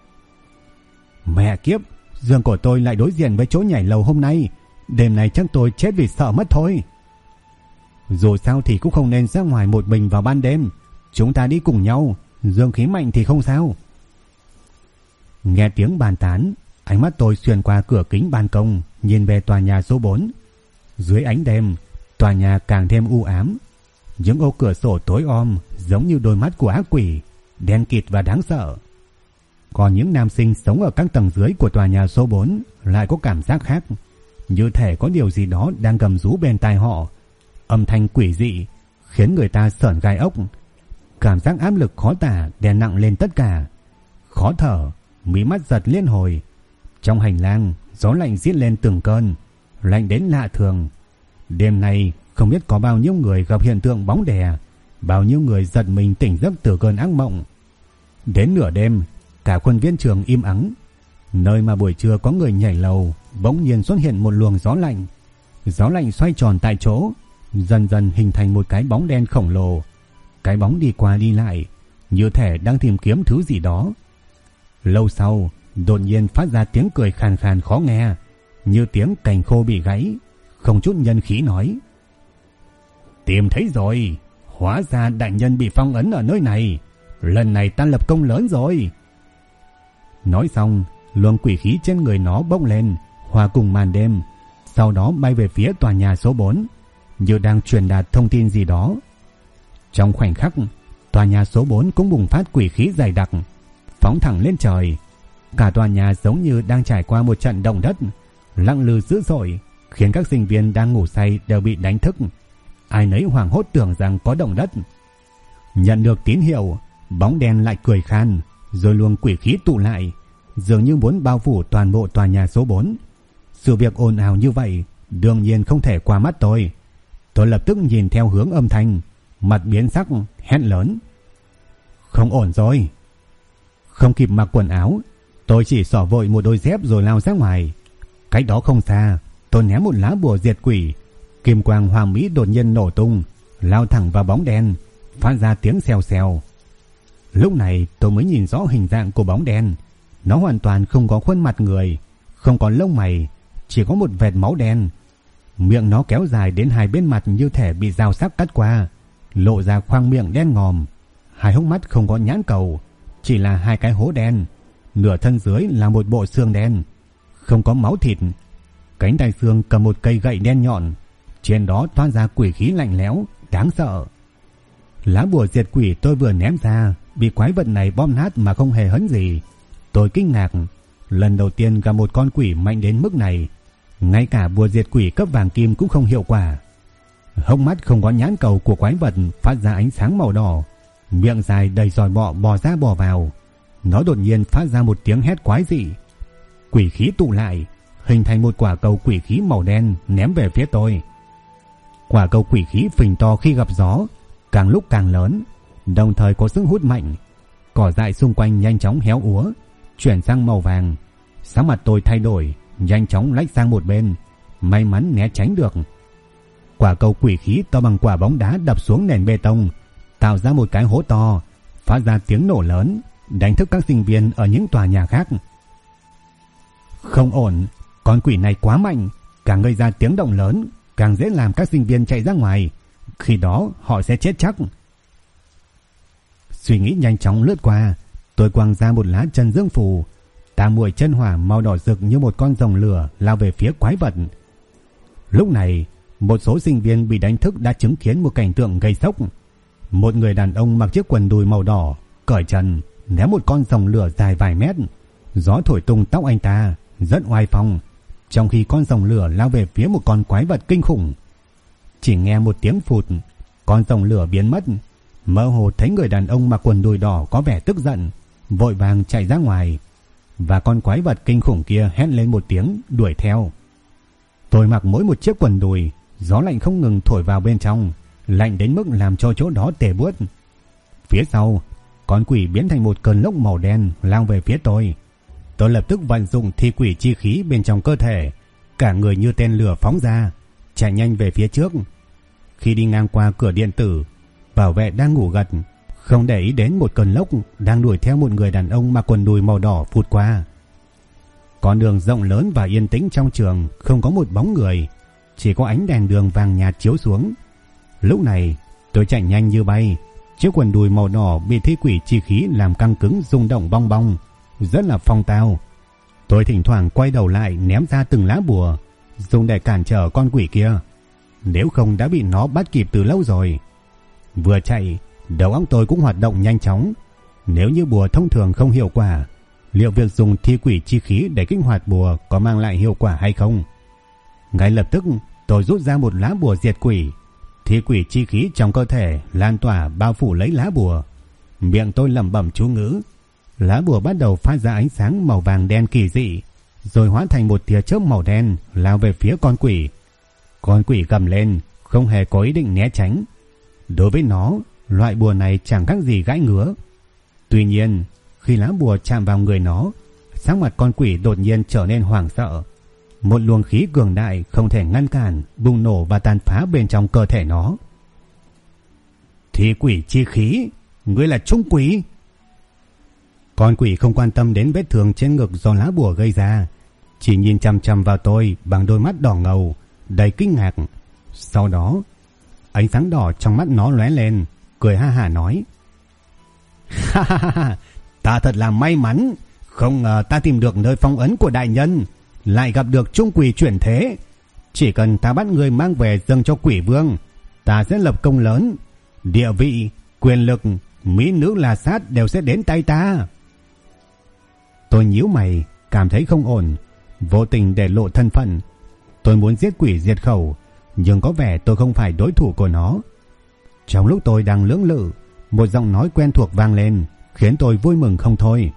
Mẹ kiếp, giường của tôi lại đối diện với chỗ nhảy lầu hôm nay. Đêm này chắc tôi chết vì sợ mất thôi. Dù sao thì cũng không nên ra ngoài một mình vào ban đêm. Chúng ta đi cùng nhau, dương khí mạnh thì không sao. Nghe tiếng bàn tán, ánh mắt tôi xuyên qua cửa kính ban công, nhìn về tòa nhà số 4. Dưới ánh đêm, tòa nhà càng thêm u ám. Những ô cửa sổ tối om giống như đôi mắt của ác quỷ, đen kịt và đáng sợ. Còn những nam sinh sống ở các tầng dưới của tòa nhà số 4 lại có cảm giác khác, như thể có điều gì đó đang gầm rú bên tai họ. Âm thanh quỷ dị khiến người ta sởn gai ốc. Cảm giác áp lực khó tả đè nặng lên tất cả. Khó thở, mí mắt giật liên hồi. Trong hành lang, gió lạnh rít lên từng cơn, lạnh đến lạ thường. Đêm nay không biết có bao nhiêu người gặp hiện tượng bóng đè, bao nhiêu người giật mình tỉnh giấc từ cơn ác mộng. Đến nửa đêm, cả khuôn viên trường im ắng. Nơi mà buổi trưa có người nhảy lầu, bỗng nhiên xuất hiện một luồng gió lạnh. Gió lạnh xoay tròn tại chỗ, dần dần hình thành một cái bóng đen khổng lồ. Cái bóng đi qua đi lại, như thể đang tìm kiếm thứ gì đó. Lâu sau, đột nhiên phát ra tiếng cười khàn khàn khó nghe, như tiếng cành khô bị gãy, không chút nhân khí nói: Tìm thấy rồi, hóa ra đại nhân bị phong ấn ở nơi này, lần này ta lập công lớn rồi. Nói xong, luồng quỷ khí trên người nó bốc lên, hòa cùng màn đêm, sau đó bay về phía tòa nhà số 4, như đang truyền đạt thông tin gì đó. Trong khoảnh khắc, tòa nhà số 4 cũng bùng phát quỷ khí dày đặc, phóng thẳng lên trời. Cả tòa nhà giống như đang trải qua một trận động đất, lắc lư dữ dội, khiến các sinh viên đang ngủ say đều bị đánh thức. Ai nấy hoảng hốt tưởng rằng có động đất. Nhận được tín hiệu, bóng đen lại cười khan, rồi luồng quỷ khí tụ lại, dường như muốn bao phủ toàn bộ tòa nhà số 4. Sự việc ồn ào như vậy đương nhiên không thể qua mắt tôi. Tôi lập tức nhìn theo hướng âm thanh, mặt biến sắc, hét lớn: Không ổn rồi. Không kịp mặc quần áo, tôi chỉ xỏ vội một đôi dép rồi lao ra ngoài. Cách đó không xa, tôi ném một lá bùa diệt quỷ. Kim quang hoàng mỹ đột nhiên nổ tung, lao thẳng vào bóng đen, phát ra tiếng xèo xèo. Lúc này tôi mới nhìn rõ hình dạng của bóng đen. Nó hoàn toàn không có khuôn mặt người, không có lông mày, chỉ có một vệt máu đen. Miệng nó kéo dài đến hai bên mặt như thể bị dao sắc cắt qua, lộ ra khoang miệng đen ngòm. Hai hốc mắt không có nhãn cầu, chỉ là hai cái hố đen. Nửa thân dưới là một bộ xương đen, không có máu thịt. Cánh tay xương cầm một cây gậy đen nhọn, trên đó toát ra quỷ khí lạnh lẽo, đáng sợ. Lá bùa diệt quỷ tôi vừa ném ra bị quái vật này bóp nát mà không hề hấn gì. Tôi kinh ngạc, lần đầu tiên gặp một con quỷ mạnh đến mức này. Ngay cả bùa diệt quỷ cấp vàng kim cũng không hiệu quả. Hốc mắt không có nhãn cầu của quái vật phát ra ánh sáng màu đỏ, miệng dài đầy giòi bọ bò ra bò vào. Nó đột nhiên phát ra một tiếng hét quái dị. Quỷ khí tụ lại, hình thành một quả cầu quỷ khí màu đen ném về phía tôi. Quả cầu quỷ khí phình to khi gặp gió, càng lúc càng lớn, đồng thời có sức hút mạnh. Cỏ dại xung quanh nhanh chóng héo úa, chuyển sang màu vàng. Sắc mặt tôi thay đổi, nhanh chóng lách sang một bên, may mắn né tránh được. Quả cầu quỷ khí to bằng quả bóng đá đập xuống nền bê tông, tạo ra một cái hố to, phát ra tiếng nổ lớn, đánh thức các sinh viên ở những tòa nhà khác. Không ổn, con quỷ này quá mạnh, càng gây ra tiếng động lớn, càng dễ làm các sinh viên chạy ra ngoài, khi đó họ sẽ chết chắc. Suy nghĩ nhanh chóng lướt qua, tôi quăng ra một lá chân dương phù, tam muội chân hỏa màu đỏ rực như một con rồng lửa lao về phía quái vật. Lúc này, một số sinh viên bị đánh thức đã chứng kiến một cảnh tượng gây sốc. Một người đàn ông mặc chiếc quần đùi màu đỏ, cởi trần, ném một con rồng lửa dài vài mét. Gió thổi tung tóc anh ta, rất oai phong, trong khi con rồng lửa lao về phía một con quái vật kinh khủng. Chỉ nghe một tiếng phụt, con rồng lửa biến mất. Mơ hồ thấy người đàn ông mặc quần đùi đỏ có vẻ tức giận, vội vàng chạy ra ngoài, và con quái vật kinh khủng kia hét lên một tiếng đuổi theo. Tôi mặc mỗi một chiếc quần đùi, gió lạnh không ngừng thổi vào bên trong, lạnh đến mức làm cho chỗ đó tê buốt. Phía sau, con quỷ biến thành một cơn lốc màu đen lao về phía tôi. Tôi lập tức vận dụng thi quỷ chi khí bên trong cơ thể, cả người như tên lửa phóng ra, chạy nhanh về phía trước. Khi đi ngang qua cửa điện tử, bảo vệ đang ngủ gật, không để ý đến một cơn lốc đang đuổi theo một người đàn ông mặc quần đùi màu đỏ phụt qua. Con đường rộng lớn và yên tĩnh trong trường, không có một bóng người, chỉ có ánh đèn đường vàng nhạt chiếu xuống. Lúc này, tôi chạy nhanh như bay, chiếc quần đùi màu đỏ bị thi quỷ chi khí làm căng cứng rung động bong bong, rất là phong tao. Tôi thỉnh thoảng quay đầu lại ném ra từng lá bùa, dùng để cản trở con quỷ kia. Nếu không đã bị nó bắt kịp từ lâu rồi. Vừa chạy, đầu óc tôi cũng hoạt động nhanh chóng. Nếu như bùa thông thường không hiệu quả, liệu việc dùng thi quỷ chi khí để kích hoạt bùa có mang lại hiệu quả hay không? Ngay lập tức, tôi rút ra một lá bùa diệt quỷ. Thi quỷ chi khí trong cơ thể lan tỏa bao phủ lấy lá bùa. Miệng tôi lẩm bẩm chú ngữ. Lá bùa bắt đầu phát ra ánh sáng màu vàng đen kỳ dị, rồi hóa thành một tia chớp màu đen lao về phía con quỷ. Con quỷ gầm lên, không hề có ý định né tránh. Đối với nó, loại bùa này chẳng khác gì gãi ngứa. Tuy nhiên, khi lá bùa chạm vào người nó, sắc mặt con quỷ đột nhiên trở nên hoảng sợ. Một luồng khí cường đại không thể ngăn cản bùng nổ và tàn phá bên trong cơ thể nó. Thi quỷ chi khí, ngươi là trung quỷ. Con quỷ không quan tâm đến vết thương trên ngực do lá bùa gây ra, chỉ nhìn chằm chằm vào tôi bằng đôi mắt đỏ ngầu, đầy kinh ngạc. Sau đó, ánh sáng đỏ trong mắt nó lóe lên, cười ha hả nói: Ha ha ha, ta thật là may mắn, không ngờ ta tìm được nơi phong ấn của đại nhân, lại gặp được trung quỷ chuyển thế. Chỉ cần ta bắt người mang về dâng cho quỷ vương, ta sẽ lập công lớn, địa vị, quyền lực, mỹ nữ là sát đều sẽ đến tay ta. Tôi nhíu mày, cảm thấy không ổn, vô tình để lộ thân phận. Tôi muốn giết quỷ diệt khẩu, nhưng có vẻ tôi không phải đối thủ của nó. Trong lúc tôi đang lưỡng lự, một giọng nói quen thuộc vang lên, khiến tôi vui mừng không thôi.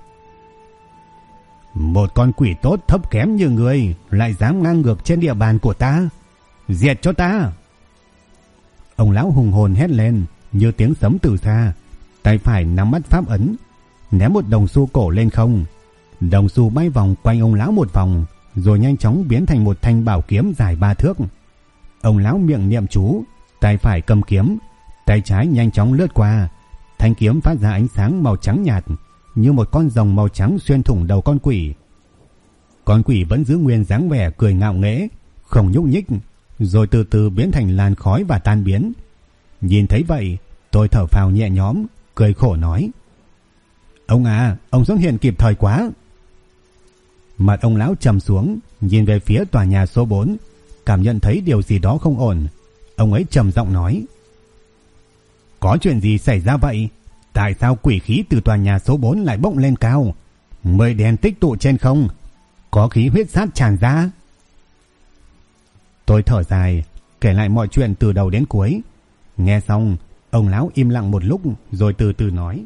Một con quỷ tốt thấp kém như ngươi lại dám ngang ngược trên địa bàn của ta, diệt cho ta. Ông lão hùng hồn hét lên như tiếng sấm từ xa, tay phải nắm bắt pháp ấn, ném một đồng xu cổ lên không. Đồng xu bay vòng quanh ông lão một vòng, rồi nhanh chóng biến thành một thanh bảo kiếm dài 3 thước. Ông lão miệng niệm chú, tay phải cầm kiếm, tay trái nhanh chóng lướt qua. Thanh kiếm phát ra ánh sáng màu trắng nhạt, như một con rồng màu trắng xuyên thủng đầu con quỷ. Con quỷ vẫn giữ nguyên dáng vẻ cười ngạo nghễ, không nhúc nhích, rồi từ từ biến thành làn khói và tan biến. Nhìn thấy vậy, tôi thở phào nhẹ nhõm, cười khổ nói: Ông à, ông xuất hiện kịp thời quá. Mặt ông lão trầm xuống, nhìn về phía tòa nhà số 4, cảm nhận thấy điều gì đó không ổn. Ông ấy trầm giọng nói: Có chuyện gì xảy ra vậy? Tại sao quỷ khí từ tòa nhà số 4 lại bốc lên cao? Mây đen tích tụ trên không, có khí huyết sát tràn ra. Tôi thở dài, kể lại mọi chuyện từ đầu đến cuối. Nghe xong, ông lão im lặng một lúc rồi từ từ nói.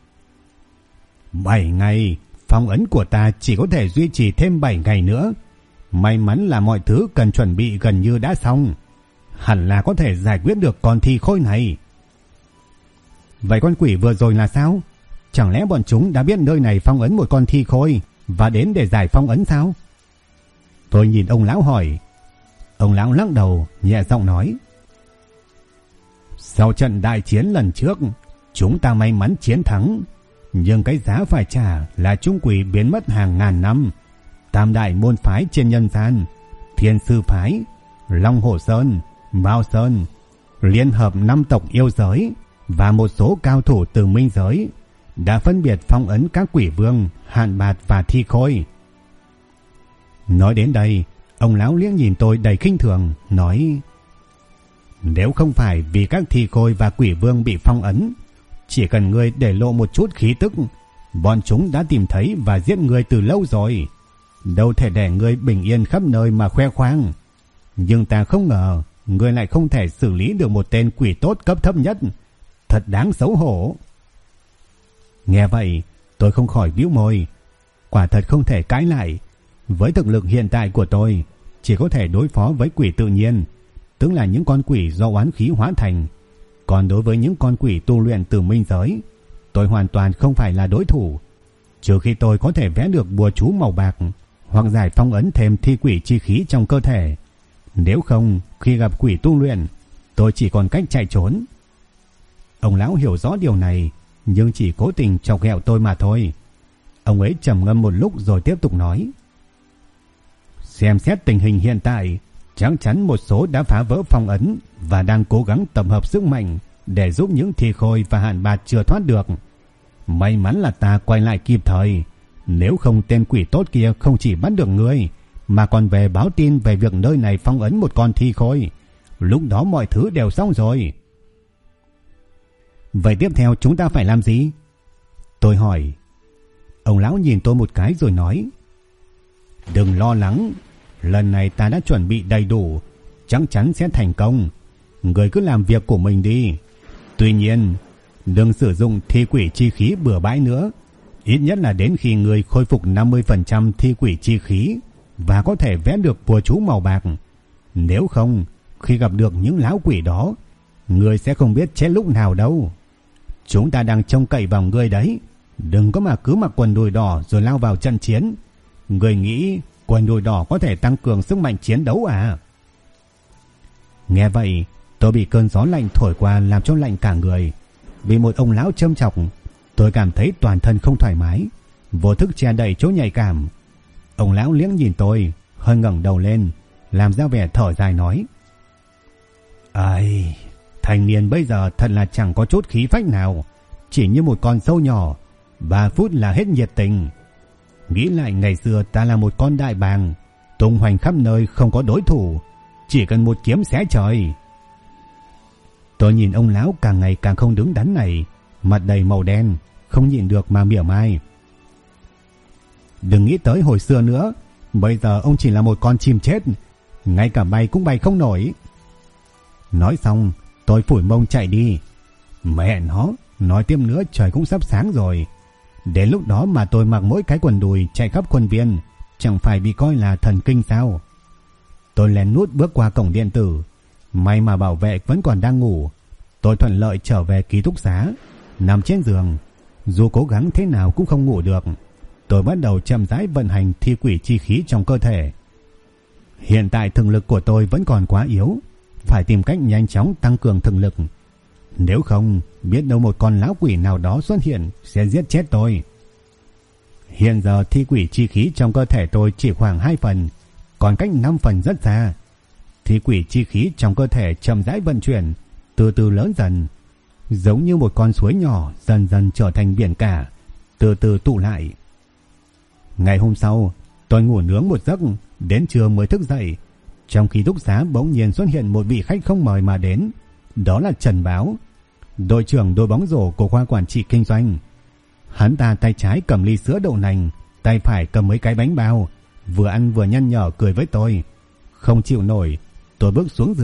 7 ngày, phong ấn của ta chỉ có thể duy trì thêm 7 ngày nữa. May mắn là mọi thứ cần chuẩn bị gần như đã xong. Hẳn là có thể giải quyết được con thi khôi này. Vậy con quỷ vừa rồi là sao? Chẳng lẽ bọn chúng đã biết nơi này phong ấn một con thi khôi và đến để giải phong ấn sao? Tôi nhìn ông lão hỏi. Ông lão lắc đầu, nhẹ giọng nói. Sau trận đại chiến lần trước, chúng ta may mắn chiến thắng. Nhưng cái giá phải trả là chúng quỷ biến mất hàng ngàn năm. Tam đại môn phái trên nhân gian, Thiên Sư Phái, Long Hổ Sơn, Mao Sơn, liên hợp 5 tộc yêu giới và một số cao thủ từ minh giới đã phân biệt phong ấn các quỷ vương, hạn bạt và thi khôi. Nói đến đây, ông lão liếc nhìn tôi đầy khinh thường, nói: Nếu không phải vì các thi khôi và quỷ vương bị phong ấn, chỉ cần ngươi để lộ một chút khí tức, bọn chúng đã tìm thấy và giết ngươi từ lâu rồi. Đâu thể để ngươi bình yên khắp nơi mà khoe khoang. Nhưng ta không ngờ ngươi lại không thể xử lý được một tên quỷ tốt cấp thấp nhất. Thật đáng xấu hổ. Nghe vậy, tôi không khỏi bĩu môi. Quả thật không thể cãi lại. Với thực lực hiện tại của tôi, chỉ có thể đối phó với quỷ tự nhiên, tức là những con quỷ do oán khí hóa thành. Còn đối với những con quỷ tu luyện từ minh giới, tôi hoàn toàn không phải là đối thủ. Trừ khi tôi có thể vẽ được bùa chú màu bạc hoặc giải phong ấn thêm thi quỷ chi khí trong cơ thể. Nếu không, khi gặp quỷ tu luyện, tôi chỉ còn cách chạy trốn. Ông lão hiểu rõ điều này, nhưng chỉ cố tình chọc ghẹo tôi mà thôi. Ông ấy trầm ngâm một lúc rồi tiếp tục nói: Xem xét tình hình hiện tại, chắc chắn một số đã phá vỡ phong ấn và đang cố gắng tập hợp sức mạnh để giúp những thi khôi và hạn bạt chưa thoát được. May mắn là ta quay lại kịp thời. Nếu không, tên quỷ tốt kia không chỉ bắt được ngươi, mà còn về báo tin về việc nơi này phong ấn một con thi khôi. Lúc đó mọi thứ đều xong rồi. Vậy tiếp theo chúng ta phải làm gì? Tôi hỏi. Ông lão nhìn tôi một cái rồi nói: Đừng lo lắng, lần này ta đã chuẩn bị đầy đủ, chắc chắn sẽ thành công. Người cứ làm việc của mình đi. Tuy nhiên, đừng sử dụng thi quỷ chi khí bừa bãi nữa. Ít nhất là đến khi người khôi phục 50% thi quỷ chi khí và có thể vẽ được bùa chú màu bạc. Nếu không, khi gặp được những lão quỷ đó, người sẽ không biết chết lúc nào đâu. Chúng ta đang trông cậy vào ngươi đấy. Đừng có mà cứ mặc quần đùi đỏ rồi lao vào trận chiến. Người nghĩ quần đùi đỏ có thể tăng cường sức mạnh chiến đấu à? Nghe vậy, tôi bị cơn gió lạnh thổi qua làm cho lạnh cả người. Bị một ông lão châm chọc, tôi cảm thấy toàn thân không thoải mái, vô thức che đậy chỗ nhạy cảm. Ông lão liếc nhìn tôi, hơi ngẩng đầu lên, làm ra vẻ thở dài nói: Ai, thanh niên bây giờ thật là chẳng có chút khí phách nào, chỉ như một con sâu nhỏ, 3 phút là hết nhiệt tình. Nghĩ lại ngày xưa ta là một con đại bàng, tung hoành khắp nơi không có đối thủ, chỉ cần một kiếm xé trời. Tôi nhìn ông lão càng ngày càng không đứng đắn này, mặt đầy màu đen, không nhịn được mà mỉa mai. Đừng nghĩ tới hồi xưa nữa, bây giờ ông chỉ là một con chim chết, ngay cả bay cũng bay không nổi. Nói xong, tôi phủi mông chạy đi. Mẹ nó, nói tiếp nữa trời cũng sắp sáng rồi. Đến lúc đó mà tôi mặc mỗi cái quần đùi chạy khắp khuôn viên, chẳng phải bị coi là thần kinh sao? Tôi lén lút bước qua cổng điện tử. May mà bảo vệ vẫn còn đang ngủ. Tôi thuận lợi trở về ký túc xá, nằm trên giường. Dù cố gắng thế nào cũng không ngủ được. Tôi bắt đầu chậm rãi vận hành thi quỷ chi khí trong cơ thể. Hiện tại thực lực của tôi vẫn còn quá yếu, phải tìm cách nhanh chóng tăng cường thực lực. Nếu không, biết đâu một con lão quỷ nào đó xuất hiện sẽ giết chết tôi. Hiện giờ thi quỷ chi khí trong cơ thể tôi chỉ khoảng 2 phần, còn cách 5 phần rất xa. Thi quỷ chi khí trong cơ thể chậm rãi vận chuyển, từ từ lớn dần, giống như một con suối nhỏ dần dần trở thành biển cả, từ từ tụ lại. Ngày hôm sau, tôi ngủ nướng một giấc, đến trưa mới thức dậy. Trong ký túc xá bỗng nhiên xuất hiện một vị khách không mời mà đến, đó là Trần Báo, đội trưởng đội bóng rổ của khoa quản trị kinh doanh. Hắn ta tay trái cầm ly sữa đậu nành, tay phải cầm mấy cái bánh bao, vừa ăn vừa nhăn nhở cười với tôi. Không chịu nổi, tôi bước xuống giường,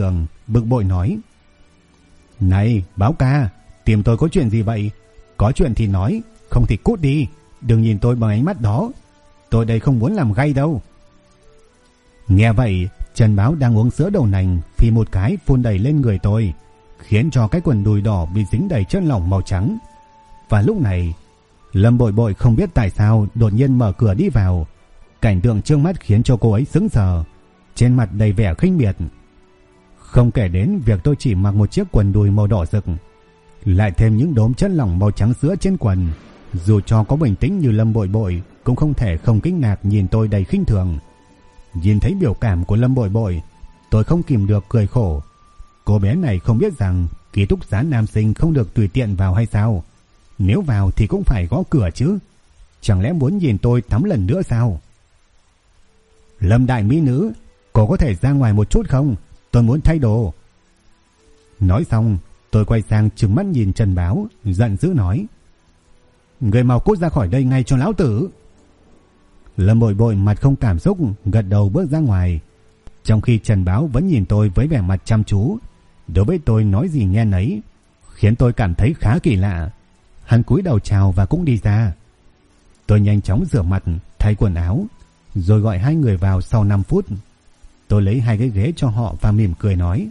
bực bội nói: "Này, Báo ca, tìm tôi có chuyện gì vậy? Có chuyện thì nói, không thì cút đi, đừng nhìn tôi bằng ánh mắt đó. Tôi đây không muốn làm gay đâu." Nghe vậy, Trần Báo đang uống sữa đậu nành phì một cái phun đầy lên người tôi, khiến cho cái quần đùi đỏ bị dính đầy chất lỏng màu trắng. Và lúc này, Lâm Bội Bội không biết tại sao đột nhiên mở cửa đi vào. Cảnh tượng trước mắt khiến cho cô ấy sững sờ, trên mặt đầy vẻ khinh miệt. Không kể đến việc tôi chỉ mặc một chiếc quần đùi màu đỏ rực, lại thêm những đốm chất lỏng màu trắng sữa trên quần, dù cho có bình tĩnh như Lâm Bội Bội cũng không thể không kinh ngạc nhìn tôi đầy khinh thường. Nhìn thấy biểu cảm của Lâm Bội Bội, tôi không kìm được cười khổ. Cô bé này không biết rằng ký túc xá nam sinh không được tùy tiện vào hay sao? Nếu vào thì cũng phải gõ cửa chứ. Chẳng lẽ muốn nhìn tôi tắm lần nữa sao? Lâm đại mỹ nữ, cô có thể ra ngoài một chút không? Tôi muốn thay đồ. Nói xong, tôi quay sang trừng mắt nhìn Trần Báo, giận dữ nói: "Người mau cút ra khỏi đây ngay cho lão tử." Lâm Bội Bội mặt không cảm xúc gật đầu bước ra ngoài, trong khi Trần Báo vẫn nhìn tôi với vẻ mặt chăm chú. Đối với tôi nói gì nghe nấy, khiến tôi cảm thấy khá kỳ lạ. Hắn cúi đầu chào và cũng đi ra. Tôi nhanh chóng rửa mặt, thay quần áo, rồi gọi hai người vào sau 5 phút. Tôi lấy 2 cái ghế cho họ và mỉm cười nói: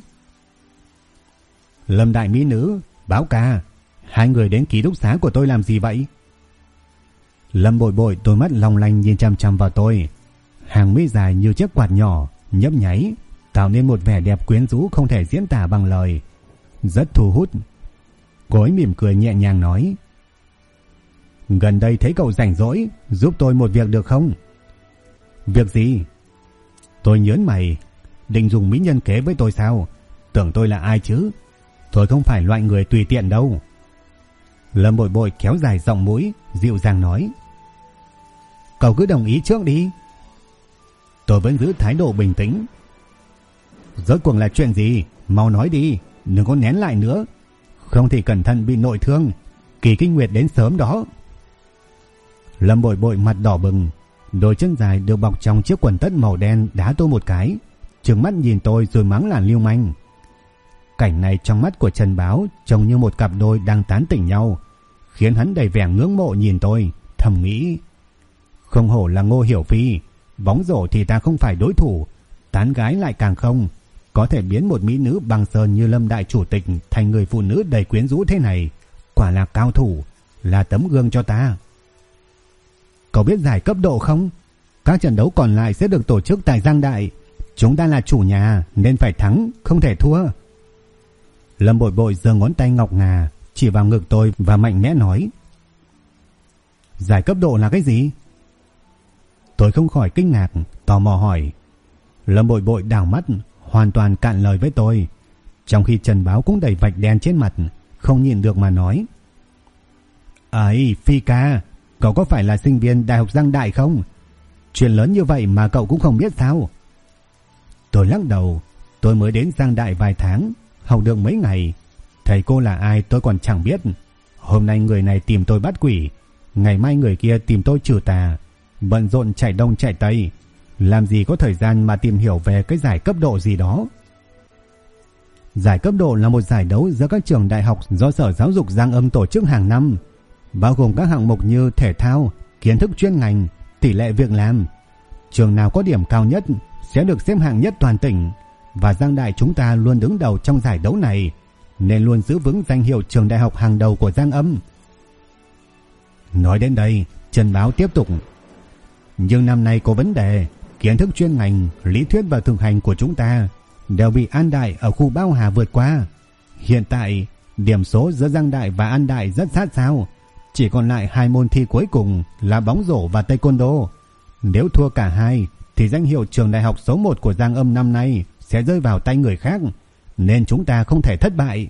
"Lâm đại mỹ nữ, Báo ca, hai người đến ký túc xá của tôi làm gì vậy?" Lâm Bội Bội đôi mắt long lanh nhìn chăm chăm vào tôi, hàng mi dài như chiếc quạt nhỏ nhấp nháy, tạo nên một vẻ đẹp quyến rũ không thể diễn tả bằng lời, rất thu hút. Cô ấy mỉm cười nhẹ nhàng nói: "Gần đây thấy cậu rảnh rỗi, giúp tôi một việc được không?" "Việc gì?" Tôi nhớn mày. Định dùng mỹ nhân kế với tôi sao? Tưởng tôi là ai chứ? Tôi không phải loại người tùy tiện đâu. Lâm Bội Bội kéo dài giọng mũi, dịu dàng nói: "Cậu cứ đồng ý trước đi." Tôi vẫn giữ thái độ bình tĩnh. "Rốt cuộc là chuyện gì? Mau nói đi, đừng có nén lại nữa. Không thì cẩn thận bị nội thương, kỳ kinh nguyệt đến sớm đó." Lâm Bội Bội mặt đỏ bừng, đôi chân dài được bọc trong chiếc quần tất màu đen đá tôi một cái, trừng mắt nhìn tôi rồi mắng là lưu manh. Cảnh này trong mắt của Trần Báo trông như một cặp đôi đang tán tỉnh nhau, khiến hắn đầy vẻ ngưỡng mộ nhìn tôi, thầm nghĩ: không hổ là Ngô Hiểu Phi, bóng rổ thì ta không phải đối thủ, tán gái lại càng không, có thể biến một mỹ nữ băng sơn như Lâm đại chủ tịch thành người phụ nữ đầy quyến rũ thế này, quả là cao thủ, là tấm gương cho ta. Cậu biết giải cấp độ không? Các trận đấu còn lại sẽ được tổ chức tại Giang Đại, chúng ta là chủ nhà nên phải thắng, không thể thua. Lâm Bội Bội giơ ngón tay ngọc ngà chỉ vào ngực tôi và mạnh mẽ nói: "Giải cấp độ là cái gì?" Tôi không khỏi kinh ngạc, tò mò hỏi. Lâm Bội Bội đảo mắt, hoàn toàn cạn lời với tôi, trong khi Trần Báo cũng đầy vạch đen trên mặt, không nhìn được mà nói: "Ấy, Phi ca, cậu có phải là sinh viên Đại học Giang Đại không? Chuyện lớn như vậy mà cậu cũng không biết sao?" Tôi lắc đầu. Tôi mới đến Giang Đại vài tháng, học được mấy ngày, thầy cô là ai tôi còn chẳng biết. Hôm nay người này tìm tôi bắt quỷ, ngày mai người kia tìm tôi trừ tà, bận rộn chạy đông chạy tây, làm gì có thời gian mà tìm hiểu về cái giải cấp độ gì đó. Giải cấp độ là một giải đấu giữa các trường đại học do Sở Giáo dục Giang Âm tổ chức hàng năm, bao gồm các hạng mục như thể thao, kiến thức chuyên ngành, tỷ lệ việc làm. Trường nào có điểm cao nhất sẽ được xếp hạng nhất toàn tỉnh, và Giang Đại chúng ta luôn đứng đầu trong giải đấu này, nên luôn giữ vững danh hiệu trường đại học hàng đầu của Giang Âm. Nói đến đây, Trần Báo tiếp tục: "Nhưng năm nay có vấn đề, kiến thức chuyên ngành, lý thuyết và thực hành của chúng ta đều bị An Đại ở khu Bao Hà vượt qua. Hiện tại, điểm số giữa Giang Đại và An Đại rất sát sao, chỉ còn lại 2 môn thi cuối cùng là bóng rổ và taekwondo. Nếu thua cả hai thì danh hiệu trường đại học số 1 của Giang Âm năm nay sẽ rơi vào tay người khác, nên chúng ta không thể thất bại."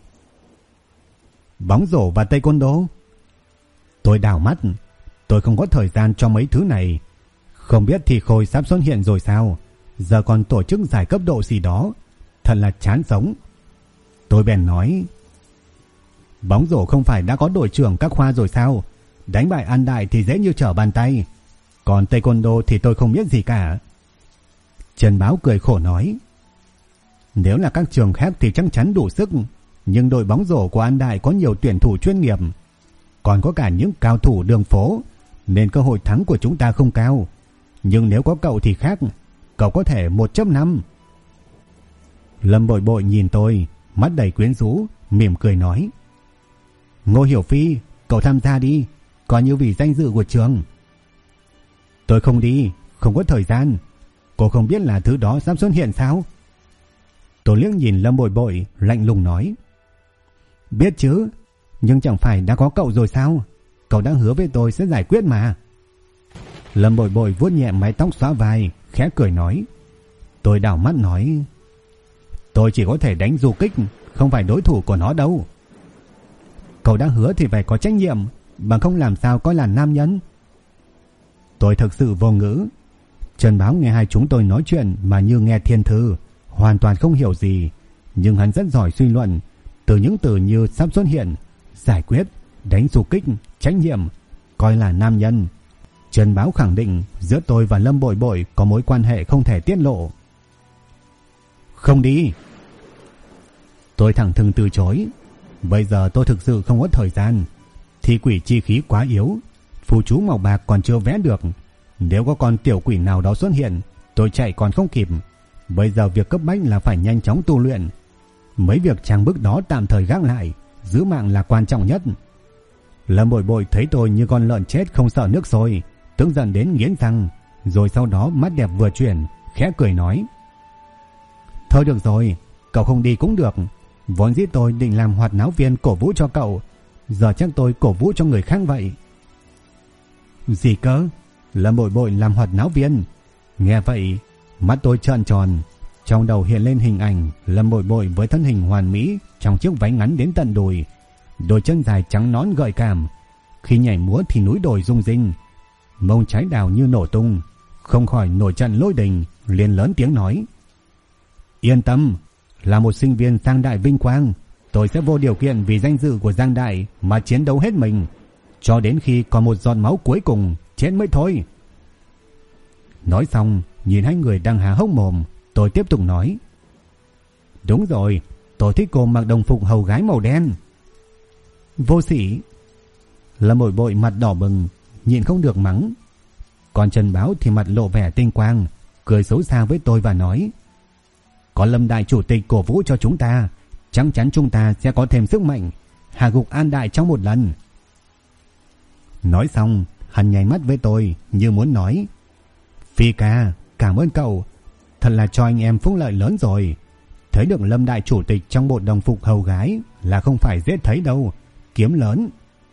Bóng rổ và taekwondo? Tôi đảo mắt. Tôi không có thời gian cho mấy thứ này. Không biết thì Khôi sắp xuất hiện rồi sao, giờ còn tổ chức giải cấp độ gì đó, thật là chán sống. Tôi bèn nói: "Bóng rổ không phải đã có đội trưởng các khoa rồi sao? Đánh bại An Đại thì dễ như trở bàn tay. Còn taekwondo thì tôi không biết gì cả." Trần Báo cười khổ nói: Nếu là các trường khác thì chắc chắn đủ sức, nhưng đội bóng rổ của An Đại có nhiều tuyển thủ chuyên nghiệp, còn có cả những cao thủ đường phố, nên cơ hội thắng của chúng ta không cao. Nhưng nếu có cậu thì khác, cậu có thể 1.5. Lâm Bội Bội nhìn tôi, mắt đầy quyến rũ, mỉm cười nói: Ngô Hiểu Phi, cậu tham gia đi, coi như vì danh dự của trường. Tôi không đi, không có thời gian. Cô không biết là thứ đó sắp xuất hiện sao? Tôi liếc nhìn Lâm Bội Bội, lạnh lùng nói: Biết chứ, nhưng chẳng phải đã có cậu rồi sao? Cậu đã hứa với tôi sẽ giải quyết mà. Lâm Bội Bội vuốt nhẹ mái tóc xõa vai, khẽ cười nói. Tôi đảo mắt nói: Tôi chỉ có thể đánh du kích, không phải đối thủ của nó đâu. Cậu đã hứa thì phải có trách nhiệm, bằng không làm sao coi là nam nhân. Tôi thực sự vô ngữ. Trần Báo nghe hai chúng tôi nói chuyện mà như nghe thiên thư, hoàn toàn không hiểu gì, nhưng hắn rất giỏi suy luận. Từ những từ như sắp xuất hiện, giải quyết, đánh du kích, trách nhiệm, coi là nam nhân, Trần Báo khẳng định giữa tôi và Lâm Bội Bội có mối quan hệ không thể tiết lộ. Không đi. Tôi thẳng thừng từ chối. Bây giờ tôi thực sự không có thời gian. Thi quỷ chi khí quá yếu, phù chú màu bạc còn chưa vẽ được. Nếu có con tiểu quỷ nào đó xuất hiện, tôi chạy còn không kịp. Bây giờ việc cấp bách là phải nhanh chóng tu luyện. Mấy việc trang bức đó tạm thời gác lại, giữ mạng là quan trọng nhất. Lâm Bội Bội thấy tôi như con lợn chết không sợ nước sôi, tức giận đến nghiến răng, rồi sau đó mắt đẹp vừa chuyển, khẽ cười nói: Thôi được rồi, cậu không đi cũng được. Vốn dĩ tôi định làm hoạt náo viên cổ vũ cho cậu, giờ chắc tôi cổ vũ cho người khác vậy. Gì cơ? Lâm Bội Bội làm hoạt náo viên? Nghe vậy, mắt tôi trợn tròn, trong đầu hiện lên hình ảnh Lâm Bội Bội với thân hình hoàn mỹ trong chiếc váy ngắn đến tận đùi, đôi chân dài trắng nõn gợi cảm, khi nhảy múa thì núi đồi rung rinh, mông trái đào như nổ tung, không khỏi nổi trận lôi đình, liền lớn tiếng nói: Yên tâm, là một sinh viên Giang Đại vinh quang, tôi sẽ vô điều kiện vì danh dự của Giang Đại mà chiến đấu hết mình, cho đến khi còn một giọt máu cuối cùng chết mới thôi. Nói xong, nhìn hai người đang há hốc mồm, tôi tiếp tục nói: Đúng rồi, tôi thích cô mặc đồng phục hầu gái màu đen. Vô sỉ. Lâm Bội Bội mặt đỏ bừng, nhịn không được mắng. Còn Trần Báo thì mặt lộ vẻ tinh quang, cười xấu xa với tôi và nói: Có Lâm đại chủ tịch cổ vũ cho chúng ta, chắc chắn chúng ta sẽ có thêm sức mạnh, hạ gục An Đại trong một lần. Nói xong, hắn nháy mắt với tôi như muốn nói: Phi ca, cảm ơn cậu, thật là cho anh em phúc lợi lớn rồi. Thấy được Lâm đại chủ tịch trong bộ đồng phục hầu gái là không phải dễ thấy đâu, kiếm lớn.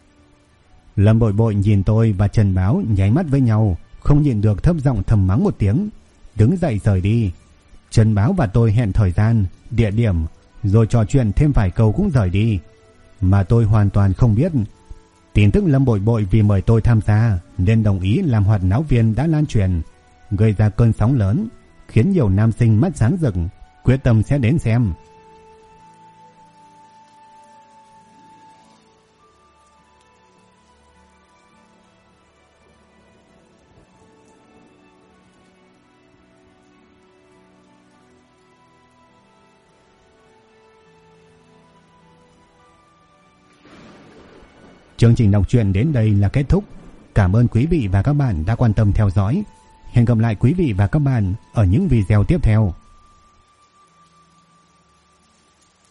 Lâm Bội Bội nhìn tôi và Trần Báo nháy mắt với nhau, không nhịn được thấp giọng thầm mắng một tiếng, đứng dậy rời đi. Trần Báo và tôi hẹn thời gian, địa điểm, rồi trò chuyện thêm vài câu cũng rời đi. Mà tôi hoàn toàn không biết, tin tức Lâm Bội Bội vì mời tôi tham gia nên đồng ý làm hoạt náo viên đã lan truyền, gây ra cơn sóng lớn, khiến nhiều nam sinh mắt sáng rực, quyết tâm sẽ đến xem. Chương trình đọc truyện đến đây là kết thúc. Cảm ơn quý vị và các bạn đã quan tâm theo dõi. Hẹn gặp lại quý vị và các bạn ở những video tiếp theo.